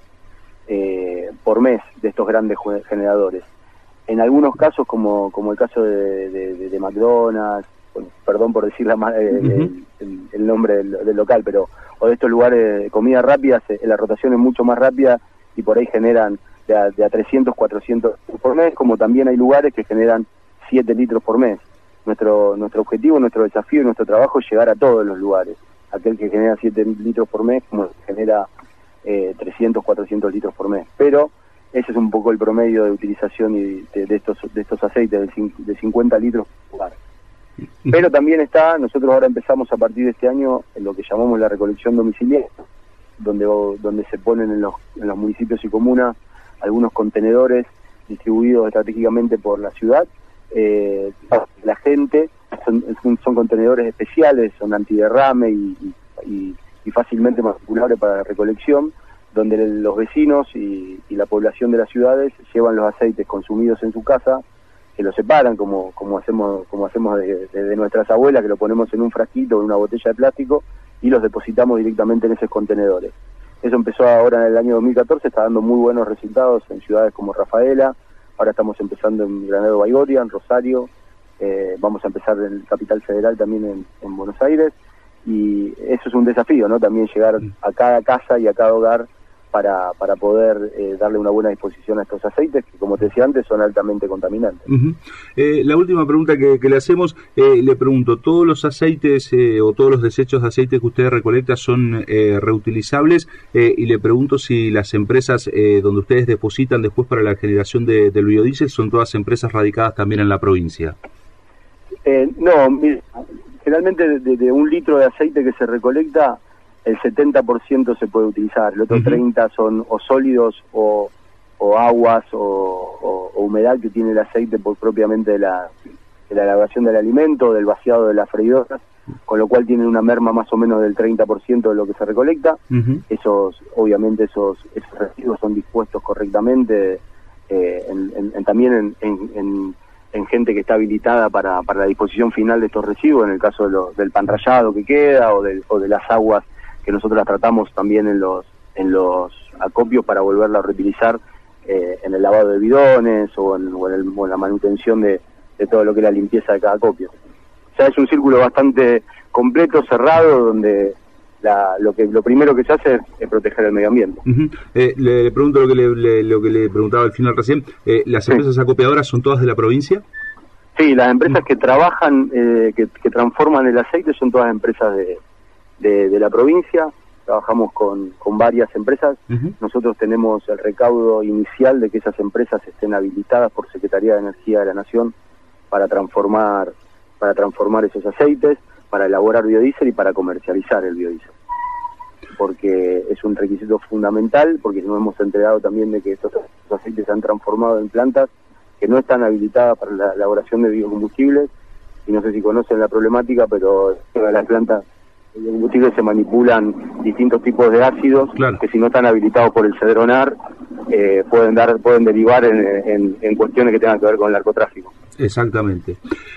eh, por mes de estos grandes generadores. En algunos casos, como, como el caso de, de, de, de McDonald's, bueno, perdón por decir la, eh, uh-huh. el, el, el nombre del, del local, pero o de estos lugares de comida rápida, se, la rotación es mucho más rápida y por ahí generan de a, de a trescientos, cuatrocientos por mes, como también hay lugares que generan siete litros por mes. Nuestro nuestro objetivo, nuestro desafío y nuestro trabajo es llegar a todos los lugares. Aquel que genera siete litros por mes, como genera eh, trescientos, cuatrocientos litros por mes. Pero ese es un poco el promedio de utilización y de, de estos de estos aceites, de, de cincuenta litros por lugar. Pero también está, nosotros ahora empezamos a partir de este año en lo que llamamos la recolección domiciliaria, donde donde se ponen en los, en los municipios y comunas algunos contenedores distribuidos estratégicamente por la ciudad. Eh, la gente, son, son contenedores especiales, son antiderrame y, y, y fácilmente manipulables para la recolección, donde los vecinos y, y la población de las ciudades llevan los aceites consumidos en su casa, que lo separan como como hacemos como hacemos de, de, de nuestras abuelas, que lo ponemos en un frasquito o en una botella de plástico y los depositamos directamente en esos contenedores. Eso empezó ahora en el año dos mil catorce, está dando muy buenos resultados en ciudades como Rafaela, ahora estamos empezando en Granado Baigorria, en Rosario, eh, vamos a empezar en Capital Federal también en, en Buenos Aires, y eso es un desafío, ¿no? También llegar a cada casa y a cada hogar para, para poder eh, darle una buena disposición a estos aceites que, como te decía antes, son altamente contaminantes. Uh-huh. Eh, la última pregunta que, que le hacemos, eh, le pregunto, ¿todos los aceites eh, o todos los desechos de aceite que ustedes recolectan son eh, reutilizables? Eh, y le pregunto si las empresas eh, donde ustedes depositan después para la generación de, del biodiesel son todas empresas radicadas también en la provincia. Eh, no, mira, generalmente de, de un litro de aceite que se recolecta, el setenta por ciento se puede utilizar, el otro uh-huh. treinta por ciento son o sólidos o, o aguas o, o, o humedad que tiene el aceite por propiamente de la, de la elaboración del alimento, del vaciado de las freidoras, con lo cual tienen una merma más o menos del treinta por ciento de lo que se recolecta. Uh-huh. Esos, obviamente esos, esos residuos son dispuestos correctamente, eh, en, en, en, también en, en, en, en gente que está habilitada para, para la disposición final de estos residuos, en el caso de lo, del pan rallado que queda o, del, o de las aguas que nosotros las tratamos también en los en los acopios para volverla a reutilizar eh, en el lavado de bidones o en, o en, el, o en la manutención de, de todo lo que es la limpieza de cada acopio. O sea, es un círculo bastante completo, cerrado, donde la, lo que lo primero que se hace es, es proteger el medio ambiente. Uh-huh. eh, le, le pregunto lo que le, le, lo que le preguntaba al final recién, eh, ¿las empresas sí. acopiadoras son todas de la provincia? Sí, las empresas uh-huh. que trabajan, eh, que, que transforman el aceite son todas empresas de De, de la provincia. Trabajamos con, con varias empresas. Uh-huh. Nosotros tenemos el recaudo inicial de que esas empresas estén habilitadas por Secretaría de Energía de la Nación para transformar para transformar esos aceites, para elaborar biodiesel y para comercializar el biodiesel, porque es un requisito fundamental, porque nos hemos enterado también de que estos aceites se han transformado en plantas que no están habilitadas para la elaboración de biocombustibles, y no sé si conocen la problemática, pero en las plantas de combustibles se manipulan distintos tipos de ácidos, claro, que si no están habilitados por el Cedronar eh, pueden dar pueden derivar en, en, en cuestiones que tengan que ver con el narcotráfico. Exactamente.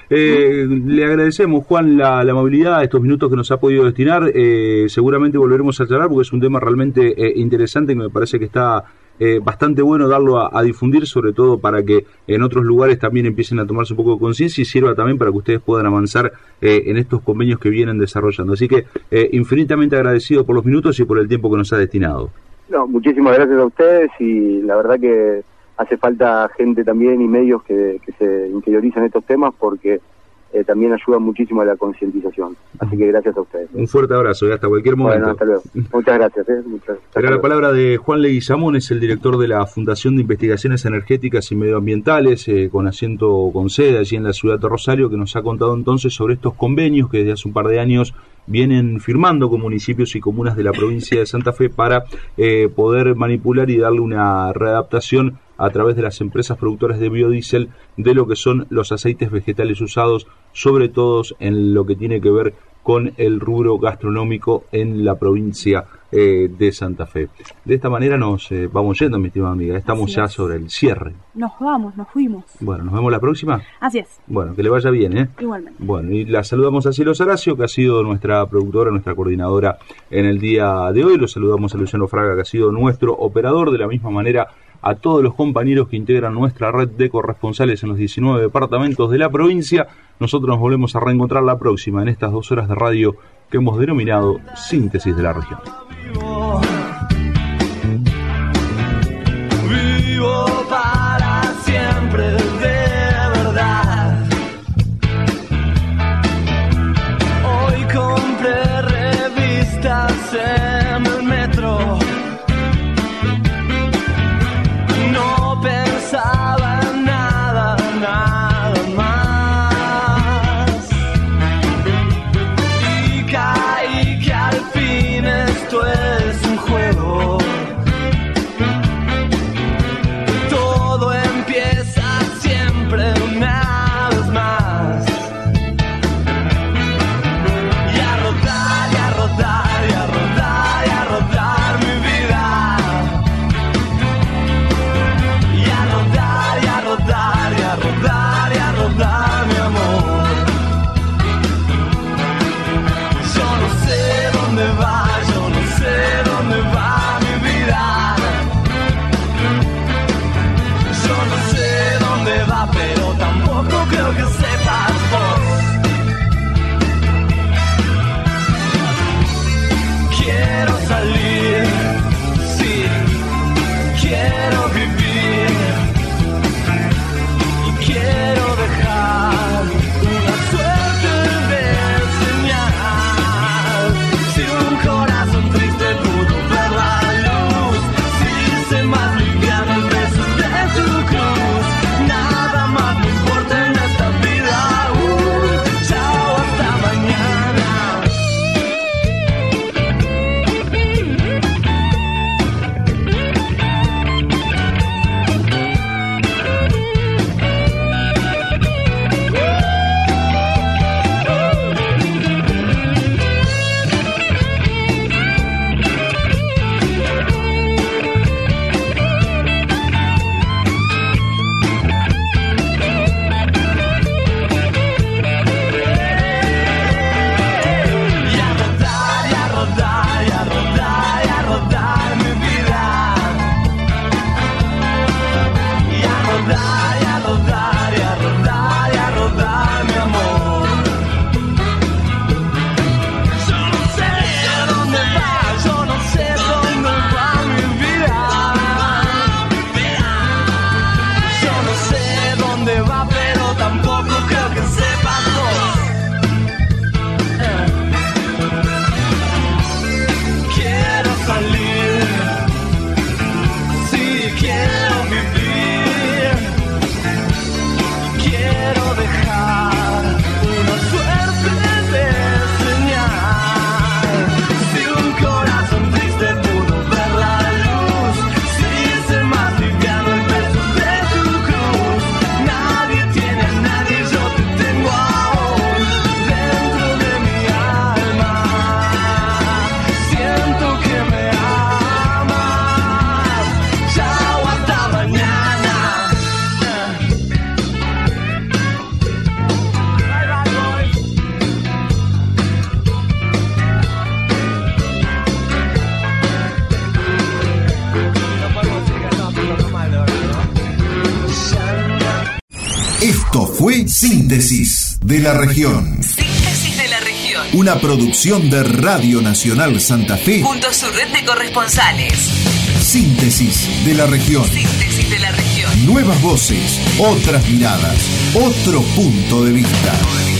Eh, le agradecemos, Juan, la, la amabilidad, estos minutos que nos ha podido destinar. Eh, seguramente volveremos a charlar porque es un tema realmente eh, interesante, que me parece que está eh, bastante bueno darlo a, a difundir, sobre todo para que en otros lugares también empiecen a tomarse un poco de conciencia y sirva también para que ustedes puedan avanzar eh, en estos convenios que vienen desarrollando. Así que eh, infinitamente agradecido por los minutos y por el tiempo que nos ha destinado. No, muchísimas gracias a ustedes, y la verdad que hace falta gente también y medios que, que se interioricen estos temas, porque eh, también ayudan muchísimo a la concientización. Así que gracias a ustedes. Un fuerte abrazo y hasta cualquier momento. Bueno, hasta luego. Muchas gracias. ¿eh? Muchas, Era la palabra de Juan Leguizamón, es el director de la Fundación de Investigaciones Energéticas y Medioambientales, eh, con asiento con sede allí en la ciudad de Rosario, que nos ha contado entonces sobre estos convenios que desde hace un par de años vienen firmando con municipios y comunas de la provincia de Santa Fe para eh, poder manipular y darle una readaptación a través de las empresas productoras de biodiesel de lo que son los aceites vegetales usados, sobre todo en lo que tiene que ver con el rubro gastronómico en la provincia eh, de Santa Fe. De esta manera nos eh, vamos yendo, mi estimada amiga. Estamos Así ya es. sobre el cierre. Nos vamos, nos fuimos. Bueno, ¿nos vemos la próxima? Así es. Bueno, que le vaya bien, ¿eh? Igualmente. Bueno, y la saludamos a Cielo Saracio, que ha sido nuestra productora, nuestra coordinadora en el día de hoy. Lo saludamos a Luciano Fraga, que ha sido nuestro operador. De la misma manera, a todos los compañeros que integran nuestra red de corresponsales en los diecinueve departamentos de la provincia. Nosotros nos volvemos a reencontrar la próxima en estas dos horas de radio que hemos denominado Síntesis de la Región. Vivo para siempre, de verdad. Hoy compré revistas en el metro. No pensaba en nada, nada más. Y caí que al fin estoy fue Síntesis de la Región. Síntesis de la Región. Una producción de Radio Nacional Santa Fe junto a su red de corresponsales. Síntesis de la Región. Síntesis de la Región. Nuevas voces, otras miradas, otro punto de vista.